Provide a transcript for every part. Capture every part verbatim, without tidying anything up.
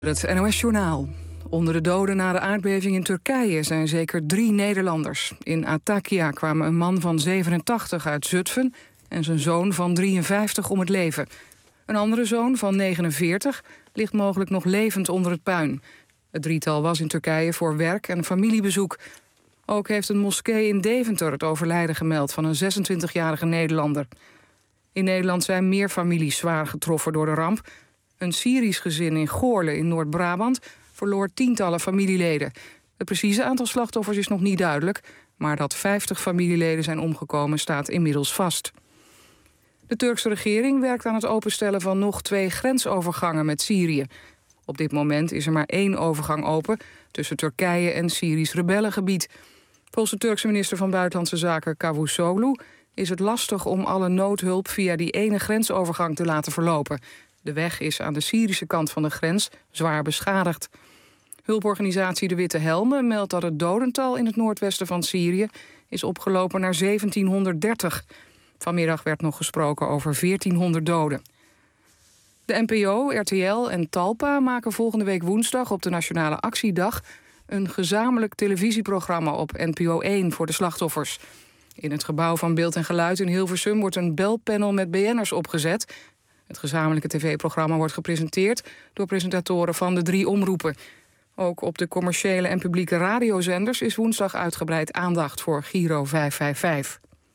Het N O S-journaal. Onder de doden na de aardbeving in Turkije zijn zeker drie Nederlanders. In Antakya kwamen een man van zevenentachtig uit Zutphen en zijn zoon van drieënvijftig om het leven. Een andere zoon van negenenveertig ligt mogelijk nog levend onder het puin. Het drietal was in Turkije voor werk en familiebezoek. Ook heeft een moskee in Deventer het overlijden gemeld van een zesentwintigjarige Nederlander. In Nederland zijn meer families zwaar getroffen door de ramp. Een Syrisch gezin in Goorle in Noord-Brabant verloor tientallen familieleden. Het precieze aantal slachtoffers is nog niet duidelijk, maar dat vijftig familieleden zijn omgekomen staat inmiddels vast. De Turkse regering werkt aan het openstellen van nog twee grensovergangen met Syrië. Op dit moment is er maar één overgang open tussen Turkije en Syrisch rebellengebied. Volgens de Turkse minister van Buitenlandse Zaken Cavusoglu is het lastig om alle noodhulp via die ene grensovergang te laten verlopen. De weg is aan de Syrische kant van de grens zwaar beschadigd. Hulporganisatie De Witte Helmen meldt dat het dodental in het noordwesten van Syrië is opgelopen naar zeventienhonderddertig. Vanmiddag werd nog gesproken over veertienhonderd doden. De N P O, R T L en Talpa maken volgende week woensdag op de Nationale Actiedag een gezamenlijk televisieprogramma op N P O één voor de slachtoffers. In het gebouw van Beeld en Geluid in Hilversum wordt een belpanel met B N'ers opgezet. Het gezamenlijke tv-programma wordt gepresenteerd door presentatoren van de drie omroepen. Ook op de commerciële en publieke radiozenders is woensdag uitgebreid aandacht voor Giro vijf vijf vijf.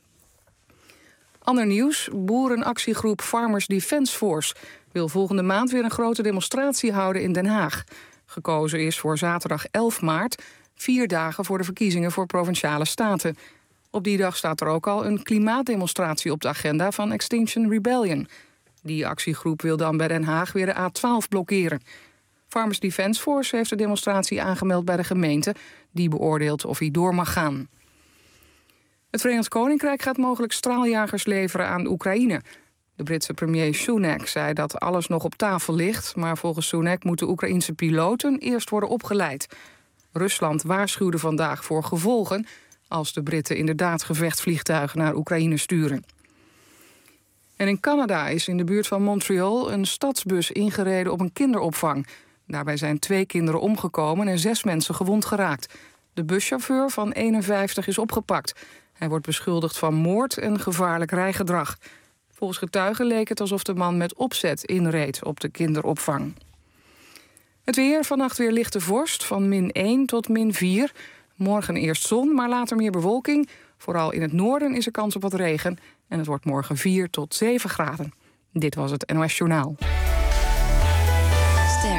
Ander nieuws. Boerenactiegroep Farmers Defence Force wil volgende maand weer een grote demonstratie houden in Den Haag. Gekozen is voor zaterdag elf maart, vier dagen voor de verkiezingen voor Provinciale Staten. Op die dag staat er ook al een klimaatdemonstratie op de agenda van Extinction Rebellion. Die actiegroep wil dan bij Den Haag weer de A twaalf blokkeren. Farmers Defence Force heeft de demonstratie aangemeld bij de gemeente, die beoordeelt of hij door mag gaan. Het Verenigd Koninkrijk gaat mogelijk straaljagers leveren aan Oekraïne. De Britse premier Sunak zei dat alles nog op tafel ligt, maar volgens Sunak moeten Oekraïense piloten eerst worden opgeleid. Rusland waarschuwde vandaag voor gevolgen als de Britten inderdaad gevechtsvliegtuigen naar Oekraïne sturen. En in Canada is in de buurt van Montreal een stadsbus ingereden op een kinderopvang. Daarbij zijn twee kinderen omgekomen en zes mensen gewond geraakt. De buschauffeur van eenenvijftig is opgepakt. Hij wordt beschuldigd van moord en gevaarlijk rijgedrag. Volgens getuigen leek het alsof de man met opzet inreed op de kinderopvang. Het weer, vannacht weer lichte vorst, van min één tot min vier. Morgen eerst zon, maar later meer bewolking. Vooral in het noorden is er kans op wat regen. En het wordt morgen vier tot zeven graden. Dit was het N O S Journaal. Ster.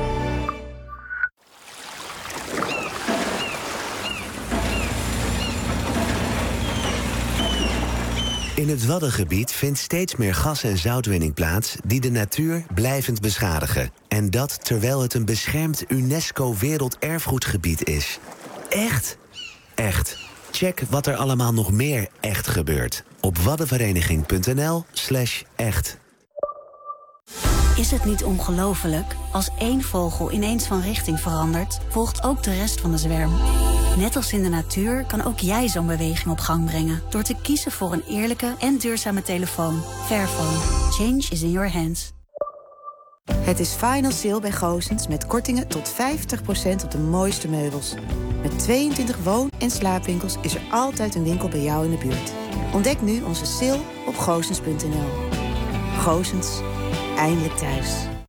In het Waddengebied vindt steeds meer gas- en zoutwinning plaats die de natuur blijvend beschadigen. En dat terwijl het een beschermd UNESCO Werelderfgoedgebied is. Echt? Echt. Check wat er allemaal nog meer echt gebeurt op waddenvereniging.nl slash echt. Is het niet ongelooflijk? Als één vogel ineens van richting verandert, volgt ook de rest van de zwerm. Net als in de natuur kan ook jij zo'n beweging op gang brengen door te kiezen voor een eerlijke en duurzame telefoon. Fairphone. Change is in your hands. Het is Final Sale bij Goossens met kortingen tot vijftig procent op de mooiste meubels. Met tweeëntwintig woon- en slaapwinkels is er altijd een winkel bij jou in de buurt. Ontdek nu onze sale op goossens punt n l. Goossens. Eindelijk thuis.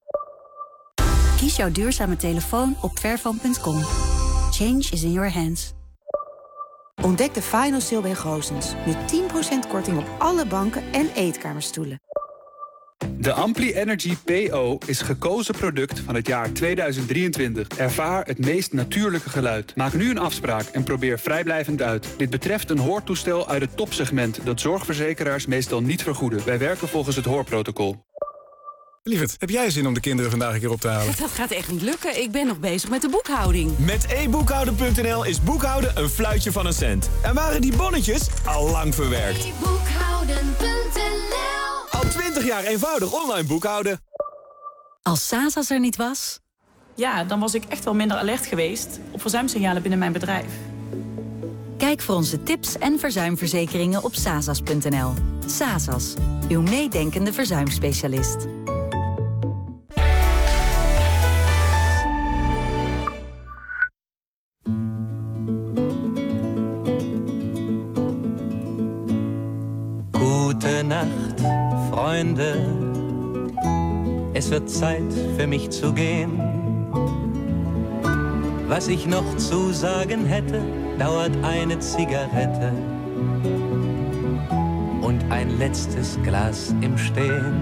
Kies jouw duurzame telefoon op fairphone punt com. Change is in your hands. Ontdek de Final Sale bij Goossens. Nu tien procent korting op alle banken en eetkamerstoelen. De Ampli Energy P O is gekozen product van het jaar tweeduizend drieëntwintig. Ervaar het meest natuurlijke geluid. Maak nu een afspraak en probeer vrijblijvend uit. Dit betreft een hoortoestel uit het topsegment dat zorgverzekeraars meestal niet vergoeden. Wij werken volgens het hoorprotocol. Lieverd, heb jij zin om de kinderen vandaag een keer op te halen? Dat gaat echt niet lukken. Ik ben nog bezig met de boekhouding. Met e boekhouden punt n l is boekhouden een fluitje van een cent. En waren die bonnetjes al lang verwerkt. e boekhouden punt n l. Al twintig jaar eenvoudig online boekhouden. Als Sasas er niet was? Ja, dan was ik echt wel minder alert geweest op verzuimsignalen binnen mijn bedrijf. Kijk voor onze tips en verzuimverzekeringen op sasas punt n l. Sasas, uw meedenkende verzuimspecialist. Freunde, es wird Zeit für mich zu gehen. Was ich noch zu sagen hätte, dauert eine Zigarette und ein letztes Glas im Stehen.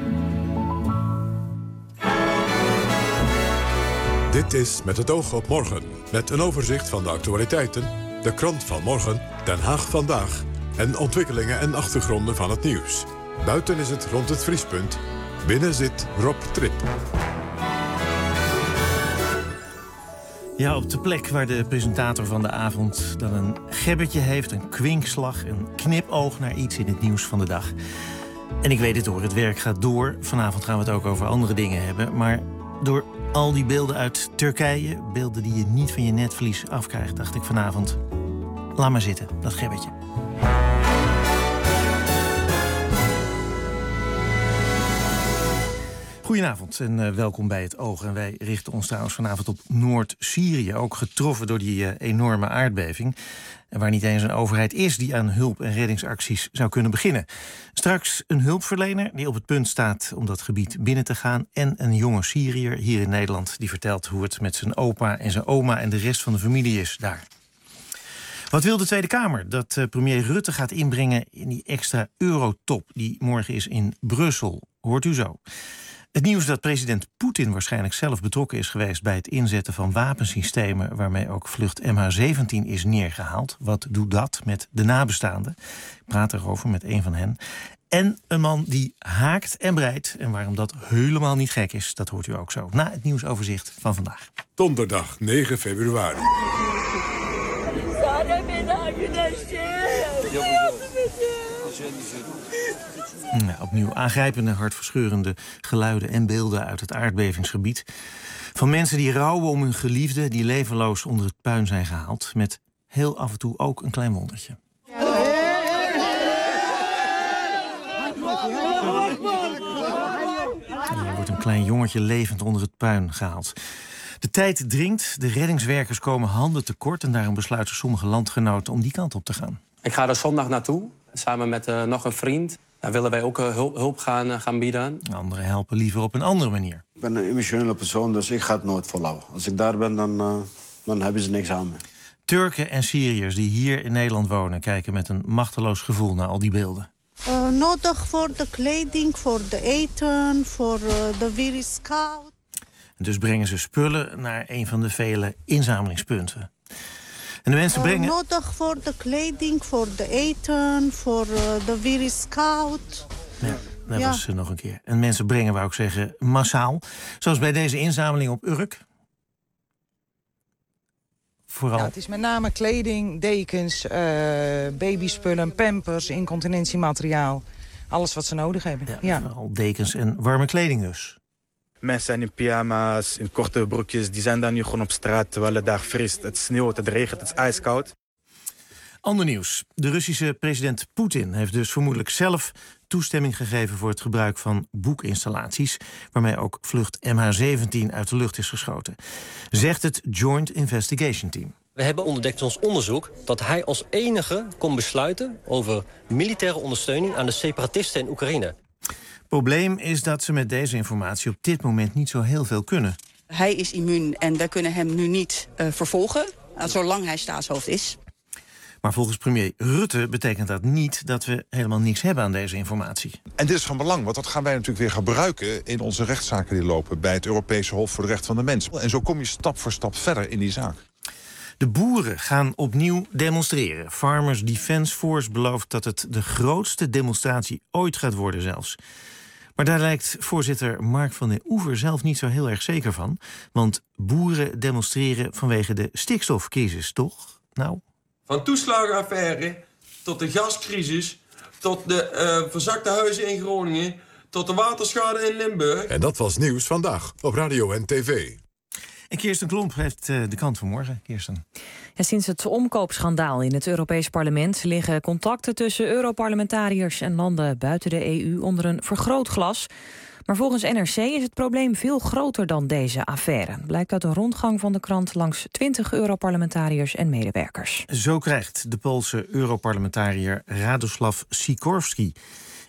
Dit is Met het oog op morgen, met een overzicht van de actualiteiten, de krant van morgen, Den Haag vandaag en ontwikkelingen en achtergronden van het nieuws. Buiten is het rond het vriespunt, binnen zit Rob Trip. Ja, op de plek waar de presentator van de avond dan een gebbetje heeft, een kwinkslag, een knipoog naar iets in het nieuws van de dag. En ik weet het hoor, het werk gaat door. Vanavond gaan we het ook over andere dingen hebben. Maar door al die beelden uit Turkije, beelden die je niet van je netvlies afkrijgt, dacht ik vanavond, laat maar zitten, dat gebbetje. Goedenavond en uh, welkom bij Het Oog. En wij richten ons trouwens vanavond op Noord-Syrië, ook getroffen door die uh, enorme aardbeving. En waar niet eens een overheid is die aan hulp- en reddingsacties zou kunnen beginnen. Straks een hulpverlener die op het punt staat om dat gebied binnen te gaan. En een jonge Syriër hier in Nederland die vertelt hoe het met zijn opa en zijn oma en de rest van de familie is daar. Wat wil de Tweede Kamer? Dat uh, premier Rutte gaat inbrengen in die extra eurotop die morgen is in Brussel. Hoort u zo. Het nieuws dat president Poetin waarschijnlijk zelf betrokken is geweest bij het inzetten van wapensystemen waarmee ook vlucht M H zeventien is neergehaald. Wat doet dat met de nabestaanden? Ik praat erover met een van hen. En een man die haakt en breidt. En waarom dat helemaal niet gek is, dat hoort u ook zo. Na het nieuwsoverzicht van vandaag. Donderdag negen februari. Ja, opnieuw aangrijpende, hartverscheurende geluiden en beelden uit het aardbevingsgebied. Van mensen die rouwen om hun geliefden die levenloos onder het puin zijn gehaald. Met heel af en toe ook een klein wondertje. Er wordt een klein jongetje levend onder het puin gehaald. De tijd dringt, de reddingswerkers komen handen tekort en daarom besluiten sommige landgenoten om die kant op te gaan. Ik ga er zondag naartoe, samen met uh, nog een vriend. Daar willen wij ook uh, hulp, hulp gaan, uh, gaan bieden. Anderen helpen liever op een andere manier. Ik ben een emotionele persoon, dus ik ga het nooit volhouden. Als ik daar ben, dan, uh, dan hebben ze niks aan me. Turken en Syriërs die hier in Nederland wonen kijken met een machteloos gevoel naar al die beelden. Uh, nodig voor de kleding, voor de eten, voor uh, de virus koud. Dus brengen ze spullen naar een van de vele inzamelingspunten. En de mensen brengen... Uh, nodig voor de kleding, voor de eten, voor uh, de virus koud. Ja, dat ja. was uh, nog een keer. En mensen brengen, wou ik zeggen, massaal. Zoals bij deze inzameling op Urk. Vooral... Ja, het is met name kleding, dekens, uh, babyspullen, pampers, incontinentiemateriaal. Alles wat ze nodig hebben. Ja, ja. Vooral dekens en warme kleding dus. Mensen zijn in pyjama's, in korte broekjes. Die zijn dan nu gewoon op straat terwijl het daar vriest. Het sneeuwt, het regent, het is ijskoud. Ander nieuws. De Russische president Poetin heeft dus vermoedelijk zelf toestemming gegeven voor het gebruik van boekinstallaties, waarmee ook vlucht M H zeventien uit de lucht is geschoten. Zegt het Joint Investigation Team. We hebben ontdekt in ons onderzoek dat hij als enige kon besluiten over militaire ondersteuning aan de separatisten in Oekraïne. Probleem is dat ze met deze informatie op dit moment niet zo heel veel kunnen. Hij is immuun en wij kunnen hem nu niet uh, vervolgen, uh, zolang hij staatshoofd is. Maar volgens premier Rutte betekent dat niet dat we helemaal niks hebben aan deze informatie. En dit is van belang, want dat gaan wij natuurlijk weer gebruiken in onze rechtszaken die lopen bij het Europese Hof voor de Rechten van de Mens. En zo kom je stap voor stap verder in die zaak. De boeren gaan opnieuw demonstreren. Farmers Defence Force belooft dat het de grootste demonstratie ooit gaat worden zelfs. Maar daar lijkt voorzitter Mark van den Oever zelf niet zo heel erg zeker van. Want boeren demonstreren vanwege de stikstofcrisis, toch? Nou... Van toeslagenaffaire tot de gascrisis, tot de uh, verzakte huizen in Groningen, tot de waterschade in Limburg. En dat was Nieuws Vandaag op radio en tv. En Kirsten Klomp heeft uh, de kant van morgen. Kirsten. Ja, sinds het omkoopschandaal in het Europees Parlement liggen contacten tussen Europarlementariërs en landen buiten de E U onder een vergrootglas. Maar volgens N R C is het probleem veel groter dan deze affaire. Blijkt uit een rondgang van de krant langs twintig Europarlementariërs en medewerkers. Zo krijgt de Poolse Europarlementariër Radoslav Sikorski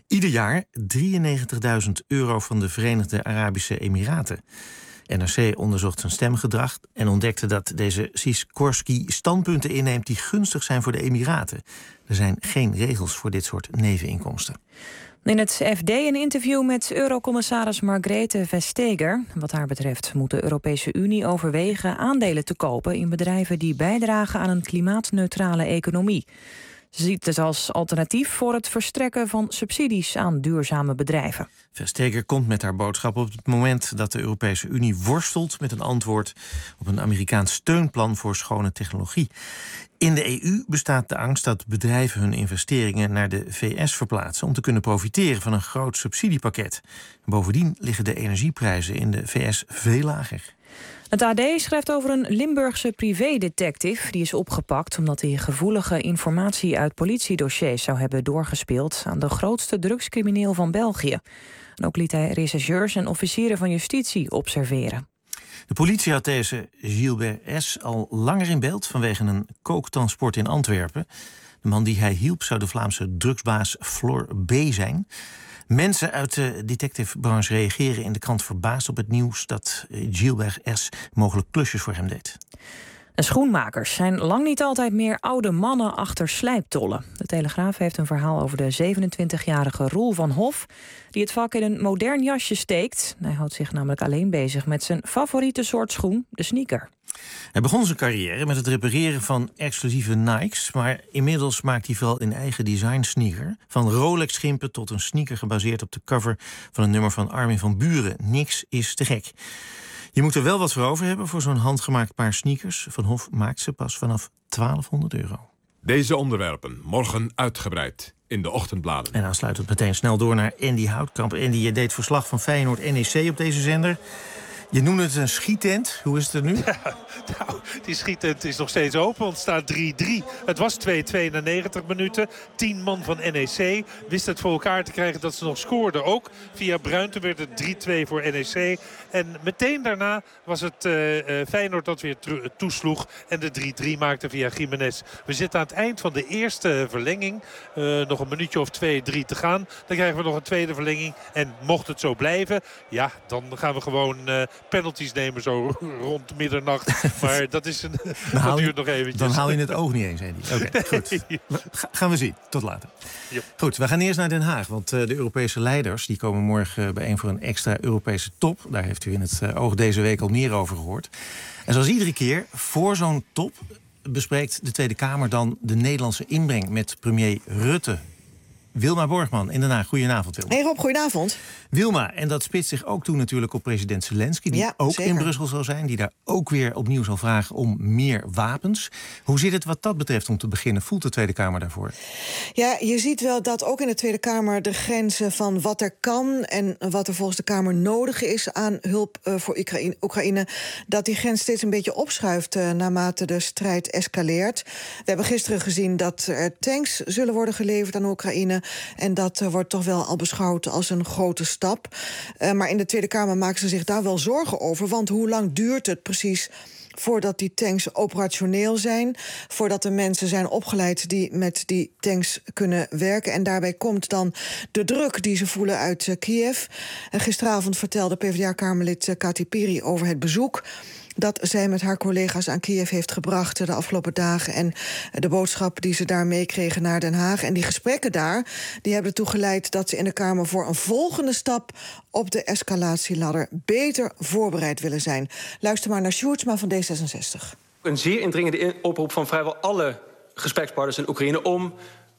Ieder jaar drieënnegentigduizend euro van de Verenigde Arabische Emiraten. N R C onderzocht zijn stemgedrag en ontdekte dat deze Sikorski standpunten inneemt die gunstig zijn voor de Emiraten. Er zijn geen regels voor dit soort neveninkomsten. In het F D een interview met eurocommissaris Margrethe Vestager. Wat haar betreft moet de Europese Unie overwegen aandelen te kopen in bedrijven die bijdragen aan een klimaatneutrale economie. Ze ziet het als alternatief voor het verstrekken van subsidies aan duurzame bedrijven. Vestager komt met haar boodschap op het moment dat de Europese Unie worstelt met een antwoord op een Amerikaans steunplan voor schone technologie. In de E U bestaat de angst dat bedrijven hun investeringen naar de V S verplaatsen om te kunnen profiteren van een groot subsidiepakket. Bovendien liggen de energieprijzen in de V S veel lager. Het A D schrijft over een Limburgse privédetective. Die is opgepakt omdat hij gevoelige informatie uit politiedossiers zou hebben doorgespeeld aan de grootste drugscrimineel van België. En ook liet hij rechercheurs en officieren van justitie observeren. De politie had deze Gilbert S. al langer in beeld vanwege een kooktransport in Antwerpen. De man die hij hielp zou de Vlaamse drugsbaas Flor B. zijn. Mensen uit de detectivebranche reageren in de krant verbaasd op het nieuws dat Gilbert S. mogelijk klusjes voor hem deed. En schoenmakers zijn lang niet altijd meer oude mannen achter slijptollen. De Telegraaf heeft een verhaal over de zevenentwintigjarige Roel van Hof, die het vak in een modern jasje steekt. Hij houdt zich namelijk alleen bezig met zijn favoriete soort schoen, de sneaker. Hij begon zijn carrière met het repareren van exclusieve Nikes, maar inmiddels maakt hij vooral een eigen design sneaker. Van Rolex-schimpen tot een sneaker gebaseerd op de cover van een nummer van Armin van Buuren. Niks is te gek. Je moet er wel wat voor over hebben voor zo'n handgemaakt paar sneakers. Van Hof maakt ze pas vanaf twaalfhonderd euro. Deze onderwerpen morgen uitgebreid in de ochtendbladen. En dan sluit het meteen snel door naar Andy Houtkamp. Andy, je deed verslag van Feyenoord N E C op deze zender. Je noemde het een schiettent. Hoe is het er nu? Ja, nou, die schiettent is nog steeds open, want het staat drie drie. Het was twee-twee na negentig minuten. Tien man van N E C wist het voor elkaar te krijgen dat ze nog scoorden ook. Via Bruinten werd het drie twee voor N E C. En meteen daarna was het uh, uh, Feyenoord dat weer toesloeg. En de drie drie maakte via Gimenez. We zitten aan het eind van de eerste verlenging. Uh, nog een minuutje of twee, drie te gaan. Dan krijgen we nog een tweede verlenging. En mocht het zo blijven, ja, dan gaan we gewoon Uh, penalties nemen zo rond middernacht. Maar dat is een, dat duurt nog eventjes. Dan haal je het oog niet eens, Andy. Oké, okay, goed. Ga, gaan we zien. Tot later. Yep. Goed, we gaan eerst naar Den Haag. Want uh, de Europese leiders die komen morgen bijeen voor een extra Europese top. Daar heeft u in het uh, oog deze week al meer over gehoord. En zoals iedere keer, voor zo'n top bespreekt de Tweede Kamer dan de Nederlandse inbreng met premier Rutte. Wilma Borgman in Den Haag. Goedenavond, Wilma. Hey Rob, goedenavond. Wilma, en dat spitst zich ook toe natuurlijk op president Zelensky, die ja, ook zeker. in Brussel zal zijn, die daar ook weer opnieuw zal vragen om meer wapens. Hoe zit het wat dat betreft om te beginnen? Voelt de Tweede Kamer daarvoor? Ja, je ziet wel dat ook in de Tweede Kamer de grenzen van wat er kan en wat er volgens de Kamer nodig is aan hulp uh, voor Oekraïne, Oekraïne, dat die grens steeds een beetje opschuift uh, naarmate de strijd escaleert. We hebben gisteren gezien dat er tanks zullen worden geleverd aan Oekraïne. En dat uh, wordt toch wel al beschouwd als een grote stap. Uh, maar in de Tweede Kamer maken ze zich daar wel zorgen over. Want hoe lang duurt het precies voordat die tanks operationeel zijn, voordat er mensen zijn opgeleid die met die tanks kunnen werken? En daarbij komt dan de druk die ze voelen uit uh, Kiev. En gisteravond vertelde PvdA-kamerlid uh, Kati Piri over het bezoek dat zij met haar collega's aan Kiev heeft gebracht de afgelopen dagen en de boodschap die ze daar meekregen naar Den Haag. En die gesprekken daar, die hebben ertoe geleid dat ze in de Kamer voor een volgende stap op de escalatieladder beter voorbereid willen zijn. Luister maar naar Sjoerdsma van D zesenzestig. Een zeer indringende oproep van vrijwel alle gesprekspartners in Oekraïne om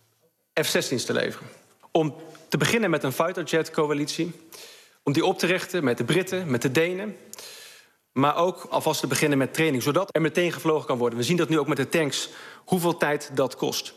F zestien's te leveren. Om te beginnen met een fighterjet-coalitie, om die op te richten met de Britten, met de Denen, maar ook alvast te beginnen met training, zodat er meteen gevlogen kan worden. We zien dat nu ook met de tanks, hoeveel tijd dat kost.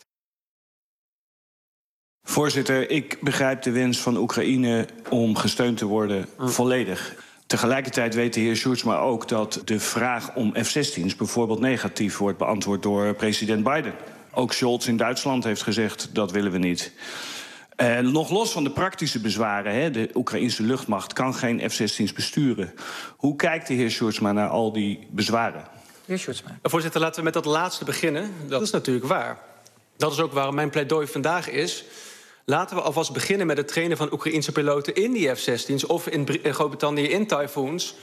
Voorzitter, ik begrijp de wens van Oekraïne om gesteund te worden mm. volledig. Tegelijkertijd weet de heer Sjoerdsma ook dat de vraag om F zestien's bijvoorbeeld negatief wordt beantwoord door president Biden. Ook Scholz in Duitsland heeft gezegd, dat willen we niet. Uh, nog los van de praktische bezwaren, hè, de Oekraïnse luchtmacht kan geen F zestien's besturen. Hoe kijkt de heer Sjoerdsma naar al die bezwaren? Heer Sjoerdsma. Voorzitter, laten we met dat laatste beginnen. Dat is natuurlijk waar. Dat is ook waarom mijn pleidooi vandaag is laten we alvast beginnen met het trainen van Oekraïense piloten in die F zestien's... of in Groot-Brittannië in Typhoons,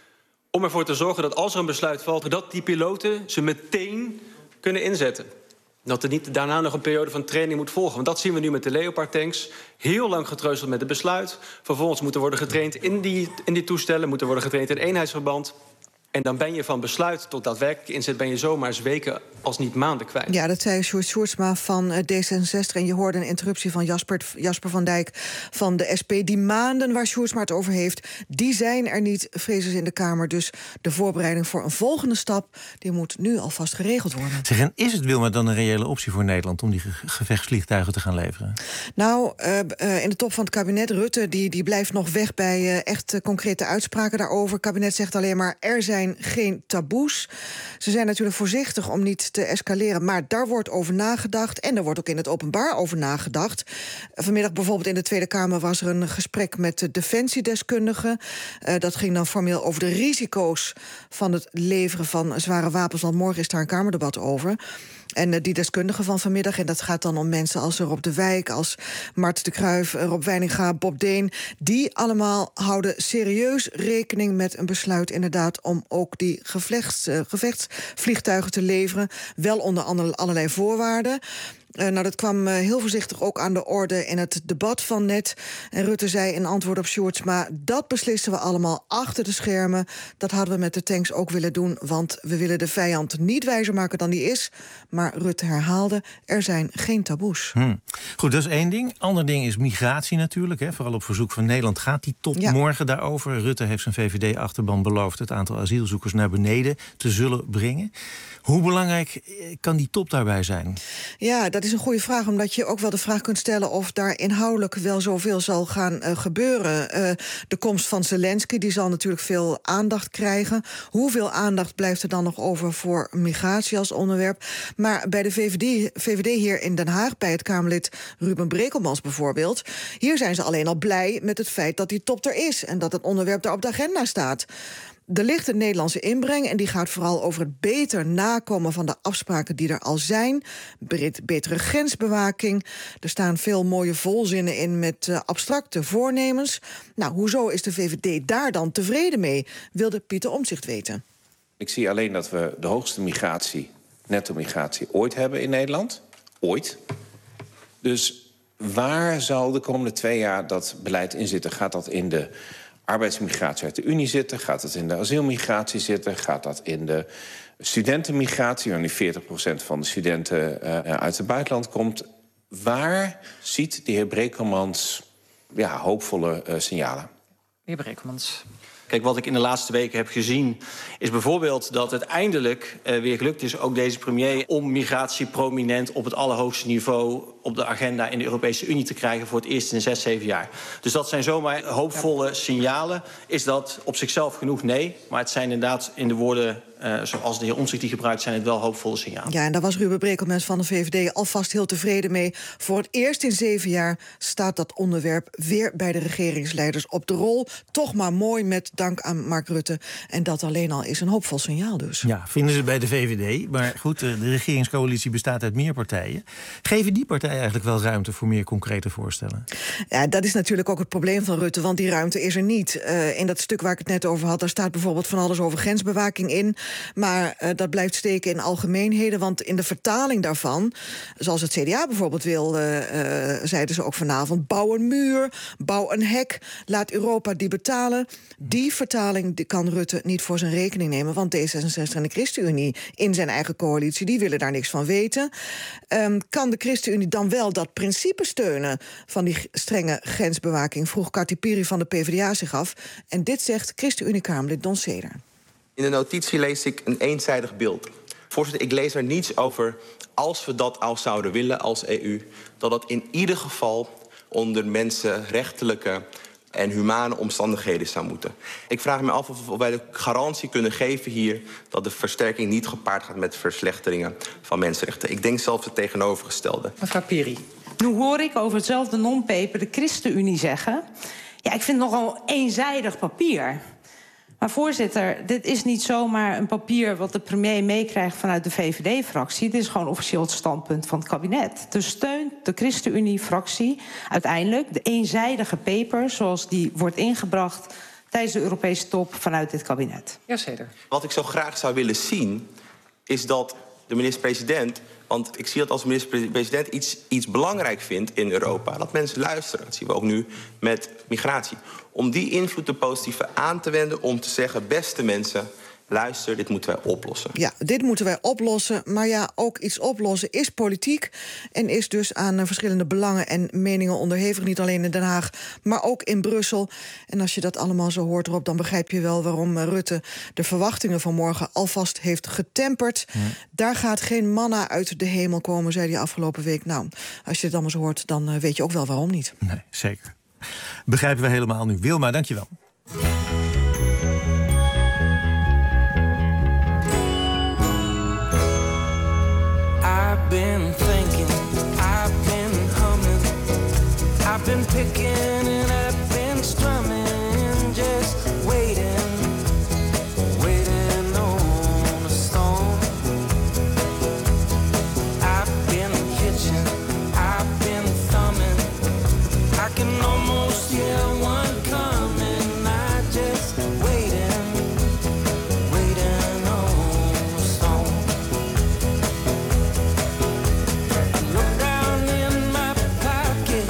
om ervoor te zorgen dat als er een besluit valt, dat die piloten ze meteen kunnen inzetten. Dat er niet daarna nog een periode van training moet volgen. Want dat zien we nu met de Leopard-tanks. Heel lang getreuzeld met het besluit. Vervolgens moeten worden getraind in die, in die toestellen, moeten worden getraind in eenheidsverband. En dan ben je van besluit tot daadwerkelijk inzet, ben je zomaar eens weken als niet maanden kwijt. Ja, dat zei Sjoerd Sjoerdsma van D zesenzestig. En je hoorde een interruptie van Jasper, Jasper van Dijk van de S P. Die maanden waar Sjoerdsma het over heeft, die zijn er niet, vrezen ze in de Kamer. Dus de voorbereiding voor een volgende stap, die moet nu alvast geregeld worden. Zeg, en is het, Wilma, dan een reële optie voor Nederland om die ge- gevechtsvliegtuigen te gaan leveren? Nou, uh, uh, in de top van het kabinet, Rutte, die, die blijft nog weg bij uh, echt uh, concrete uitspraken daarover. Het kabinet zegt alleen maar, er zijn geen taboes. Ze zijn natuurlijk voorzichtig om niet te escaleren, maar daar wordt over nagedacht. En er wordt ook in het openbaar over nagedacht. Vanmiddag bijvoorbeeld in de Tweede Kamer was er een gesprek met de defensiedeskundigen. Uh, dat ging dan formeel over de risico's van het leveren van zware wapens, want morgen is daar een Kamerdebat over. En uh, die deskundigen van vanmiddag, en dat gaat dan om mensen als Rob de Wijk, als Mart de Kruijf, Rob Weininga, Bob Deen, die allemaal houden serieus rekening met een besluit inderdaad om ook die gevlechts, uh, gevechtsvliegtuigen te leveren, wel onder andere allerlei voorwaarden. Uh, nou, dat kwam uh, heel voorzichtig ook aan de orde in het debat van net. En Rutte zei in antwoord op Sjoerdsma, dat beslissen we allemaal achter de schermen. Dat hadden we met de tanks ook willen doen, want we willen de vijand niet wijzer maken dan die is. Maar Rutte herhaalde, er zijn geen taboes. Hm. Goed, dat is één ding. Ander ding is migratie natuurlijk. Hè. Vooral op verzoek van Nederland gaat die top ja. morgen daarover. Rutte heeft zijn V V D-achterban beloofd het aantal asielzoekers naar beneden te zullen brengen. Hoe belangrijk kan die top daarbij zijn? Ja, dat is een goede vraag, omdat je ook wel de vraag kunt stellen of daar inhoudelijk wel zoveel zal gaan uh, gebeuren. Uh, de komst van Zelensky, die zal natuurlijk veel aandacht krijgen. Hoeveel aandacht blijft er dan nog over voor migratie als onderwerp? Maar bij de V V D, V V D hier in Den Haag, bij het Kamerlid Ruben Brekelmans bijvoorbeeld, hier zijn ze alleen al blij met het feit dat die top er is en dat het onderwerp daar op de agenda staat. Er ligt een Nederlandse inbreng en die gaat vooral over het beter nakomen van de afspraken die er al zijn. Betere grensbewaking. Er staan veel mooie volzinnen in met uh, abstracte voornemens. Nou, hoezo is de V V D daar dan tevreden mee? Wilde Pieter Omtzigt weten. Ik zie alleen dat we de hoogste migratie, netto-migratie, ooit hebben in Nederland. Ooit. Dus waar zal de komende twee jaar dat beleid in zitten? Gaat dat in de arbeidsmigratie uit de Unie zitten? Gaat het in de asielmigratie zitten? Gaat dat in de studentenmigratie, waar nu veertig procent van de studenten uh, uit het buitenland komt? Waar ziet de heer Brekelmans ja, hoopvolle uh, signalen? Meneer Brekelmans. Kijk, wat ik in de laatste weken heb gezien is bijvoorbeeld dat het eindelijk uh, weer gelukt is, ook deze premier, om migratie prominent op het allerhoogste niveau op de agenda in de Europese Unie te krijgen voor het eerst in zes, zeven jaar. Dus dat zijn zomaar hoopvolle signalen. Is dat op zichzelf genoeg? Nee. Maar het zijn inderdaad in de woorden uh, zoals de heer Omtzigt die gebruikt, zijn het wel hoopvolle signalen. Ja, en daar was Ruben Brekelmans van de V V D alvast heel tevreden mee. Voor het eerst in zeven jaar staat dat onderwerp weer bij de regeringsleiders op de rol. Toch maar mooi, met dank aan Mark Rutte. En dat alleen al is een hoopvol signaal dus. Ja, vinden ze bij de V V D. Maar goed, de regeringscoalitie bestaat uit meer partijen. Geven die partijen eigenlijk wel ruimte voor meer concrete voorstellen? Ja, dat is natuurlijk ook het probleem van Rutte, want die ruimte is er niet. Uh, in dat stuk waar ik het net over had, daar staat bijvoorbeeld van alles over grensbewaking in. Maar uh, dat blijft steken in algemeenheden, want in de vertaling daarvan, zoals het C D A bijvoorbeeld wil, uh, uh, zeiden ze ook vanavond, bouw een muur, bouw een hek, laat Europa die betalen. Die vertaling die kan Rutte niet voor zijn rekening nemen, want D zesenzestig en de ChristenUnie in zijn eigen coalitie, die willen daar niks van weten. Um, kan de ChristenUnie dan wel dat principe steunen van die strenge grensbewaking, vroeg Kati Piri van de PvdA zich af. En dit zegt ChristenUnie-Kamerlid Don Seder. In de notitie lees ik een eenzijdig beeld. Voorzitter, ik lees er niets over als we dat al zouden willen als E U, dat dat in ieder geval onder mensenrechtelijke en humane omstandigheden zou moeten. Ik vraag me af of wij de garantie kunnen geven hier dat de versterking niet gepaard gaat met verslechteringen van mensenrechten. Ik denk zelfs het tegenovergestelde. Mevrouw Piri. Nu hoor ik over hetzelfde non-paper de ChristenUnie zeggen, ja, ik vind het nogal eenzijdig papier. Maar voorzitter, dit is niet zomaar een papier wat de premier meekrijgt vanuit de V V D-fractie. Dit is gewoon officieel het standpunt van het kabinet. Dus steunt de ChristenUnie-fractie uiteindelijk de eenzijdige paper zoals die wordt ingebracht tijdens de Europese top vanuit dit kabinet. Ja, zeker. Wat ik zo graag zou willen zien, is dat de minister-president, want ik zie dat als minister-president iets, iets belangrijk vindt in Europa, dat mensen luisteren. Dat zien we ook nu met migratie. Om die invloed de positieve aan te wenden, om te zeggen, beste mensen, luister, dit moeten wij oplossen. Ja, dit moeten wij oplossen. Maar ja, ook iets oplossen is politiek en is dus aan uh, verschillende belangen en meningen onderhevig. Niet alleen in Den Haag, maar ook in Brussel. En als je dat allemaal zo hoort erop, dan begrijp je wel waarom uh, Rutte de verwachtingen van morgen alvast heeft getemperd. Ja. Daar gaat geen manna uit de hemel komen, zei hij afgelopen week. Nou, als je het allemaal zo hoort, dan uh, weet je ook wel waarom niet. Nee, zeker. Begrijpen we helemaal nu. Wilma, dankjewel. I've been thinking, I've been humming, I've been picking and I've been strumming, just waiting, waiting on a storm. I've been hitching, I've been thumbing, I can almost hear one coming, I just waiting, waiting on a storm. Look down in my pocket,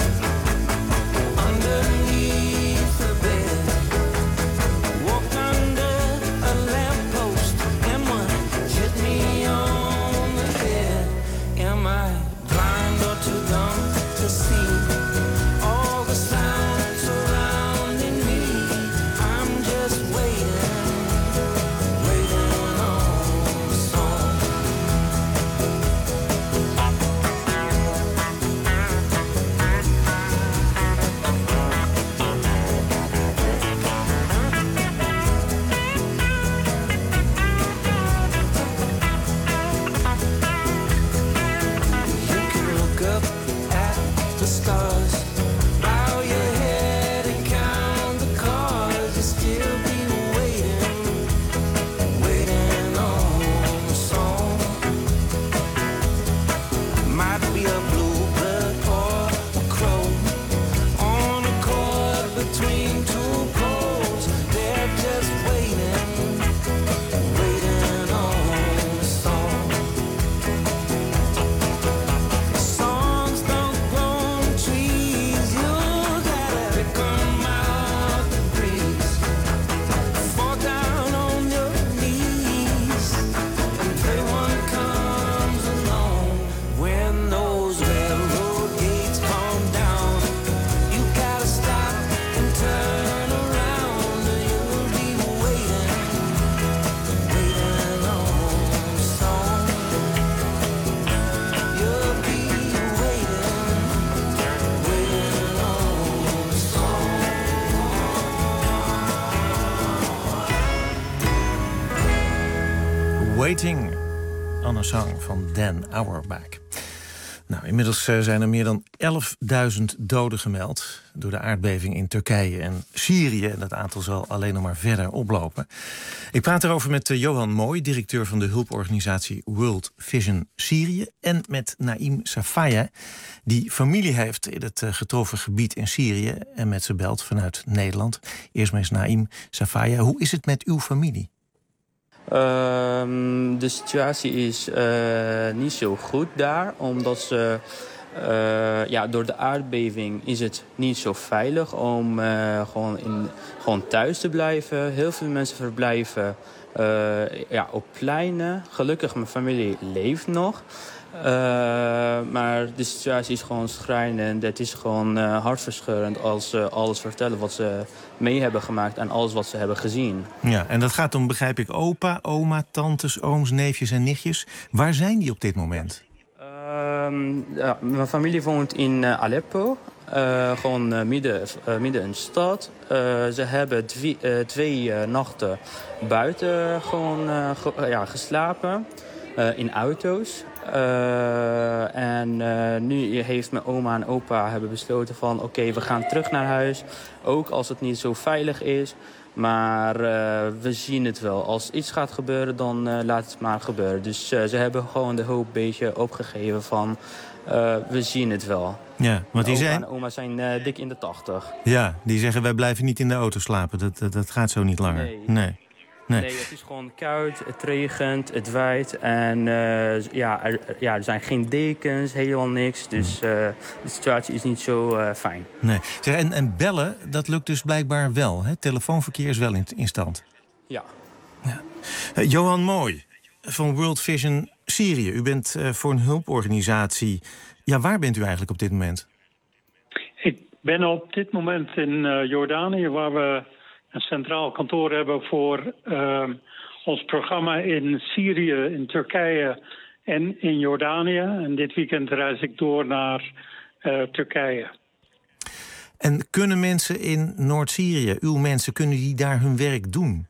underneath the bed, walk under a lamppost, and one hit me on the head. Am I blind or too dumb to see all the sounds surrounding me? I'm just waiting, waiting on a song. You can look up at the stars, bow your head and count the cars. You'll still be waiting, waiting on a song. Might be a bluebird or a crow on a chord between two poles. They're just waiting, waiting on a song. Songs don't grow on trees, you gotta pick 'em out the breeze. Fall down on your knees and pray one comes along. When those railroad gates come down, you gotta stop and turn around. You'll be waiting, waiting on a song. You'll be waiting, waiting on a song. Waiting on a Song van Dan Auerbach. Nou, inmiddels eh, zijn er meer dan elfduizend doden gemeld door de aardbeving in Turkije en Syrië. En dat aantal zal alleen nog maar verder oplopen. Ik praat erover met eh, Johan Mooi, directeur van de hulporganisatie World Vision Syrië. En met Naïm Safaya, die familie heeft in het eh, getroffen gebied in Syrië. En met ze belt vanuit Nederland. Eerst maar eens Naïm Safaya, hoe is het met uw familie? Um, de situatie is uh, niet zo goed daar, omdat ze, uh, ja, door de aardbeving is het niet zo veilig om uh, gewoon, in, gewoon thuis te blijven. Heel veel mensen verblijven uh, ja, op pleinen. Gelukkig, mijn familie leeft nog. Uh, maar de situatie is gewoon schrijnend. Het is gewoon uh, hartverscheurend als ze alles vertellen wat ze mee hebben gemaakt en alles wat ze hebben gezien. Ja, en dat gaat om, begrijp ik, opa, oma, tantes, ooms, neefjes en nichtjes. Waar zijn die op dit moment? Um, ja, mijn familie woont in uh, Aleppo. Uh, gewoon uh, midden, uh, midden in de stad. Uh, ze hebben dwie, uh, twee uh, nachten buiten gewoon, uh, ge, ja, geslapen. Uh, in auto's. Uh, en uh, nu heeft mijn oma en opa hebben besloten van oké, okay, we gaan terug naar huis. Ook als het niet zo veilig is. Maar uh, we zien het wel. Als iets gaat gebeuren, dan uh, laat het maar gebeuren. Dus uh, ze hebben gewoon de hoop een beetje opgegeven van... Uh, we zien het wel. Ja, want die Opa zijn... en oma zijn uh, dik in de tachtig. Ja, die zeggen wij blijven niet in de auto slapen. Dat, dat, dat gaat zo niet langer. Nee. Nee. Nee. Nee, het is gewoon koud, het regent, het waait. En uh, ja, er, ja, er zijn geen dekens, helemaal niks. Dus uh, de situatie is niet zo uh, fijn. Nee. Zeg, en, en bellen, dat lukt dus blijkbaar wel. Hè? Telefoonverkeer is wel in, in stand. Ja. ja. Uh, Johan Mooi van World Vision Syrië. U bent uh, voor een hulporganisatie. Ja, waar bent u eigenlijk op dit moment? Ik ben op dit moment in uh, Jordanië, waar we een centraal kantoor hebben voor uh, ons programma in Syrië, in Turkije en in Jordanië. En dit weekend reis ik door naar uh, Turkije. En kunnen mensen in Noord-Syrië, uw mensen, kunnen die daar hun werk doen?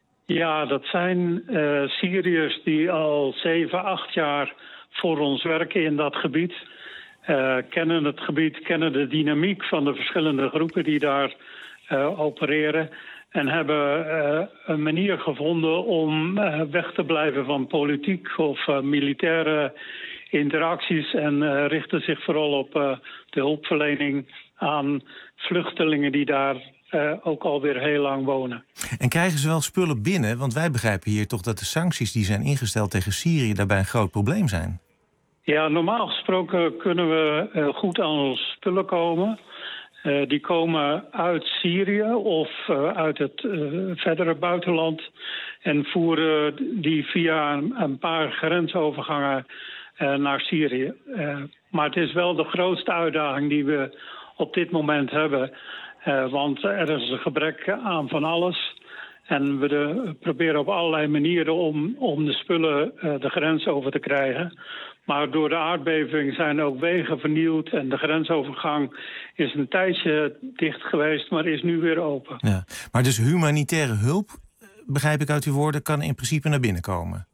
Ja, dat zijn uh, Syriërs die al zeven, acht jaar voor ons werken in dat gebied. Uh, kennen het gebied, kennen de dynamiek van de verschillende groepen die daar uh, opereren. En hebben uh, een manier gevonden om uh, weg te blijven van politiek of uh, militaire interacties. En uh, richten zich vooral op uh, de hulpverlening aan vluchtelingen die daar uh, ook alweer heel lang wonen. En krijgen ze wel spullen binnen? Want wij begrijpen hier toch dat de sancties die zijn ingesteld tegen Syrië daarbij een groot probleem zijn. Ja, normaal gesproken kunnen we uh, goed aan onze spullen komen. Uh, die komen uit Syrië of uh, uit het uh, verdere buitenland en voeren die via een, een paar grensovergangen uh, naar Syrië. Uh, maar het is wel de grootste uitdaging die we op dit moment hebben. Uh, want er is een gebrek aan van alles. En we de, proberen op allerlei manieren om, om de spullen uh, de grens over te krijgen. Maar door de aardbeving zijn ook wegen vernield en de grensovergang is een tijdje dicht geweest, maar is nu weer open. Ja. Maar dus humanitaire hulp, begrijp ik uit uw woorden, kan in principe naar binnen komen?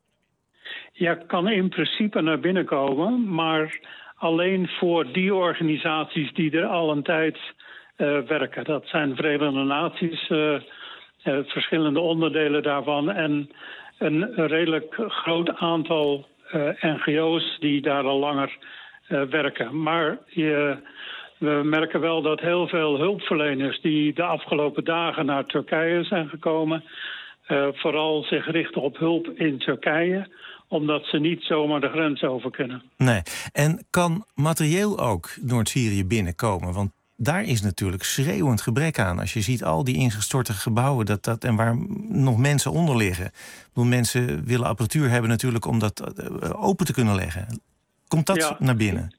Ja, kan in principe naar binnen komen, maar alleen voor die organisaties die er al een tijd uh, werken. Dat zijn Verenigde Naties, uh, uh, verschillende onderdelen daarvan en een redelijk groot aantal Uh, N G O's die daar al langer uh, werken. Maar je, we merken wel dat heel veel hulpverleners die de afgelopen dagen naar Turkije zijn gekomen, uh, vooral zich richten op hulp in Turkije, omdat ze niet zomaar de grens over kunnen. Nee. En kan materieel ook Noord-Syrië binnenkomen? Want daar is natuurlijk schreeuwend gebrek aan. Als je ziet al die ingestorte gebouwen dat, dat, en waar nog mensen onder liggen. Ik bedoel, mensen willen apparatuur hebben natuurlijk om dat open te kunnen leggen. Komt dat ja. naar binnen?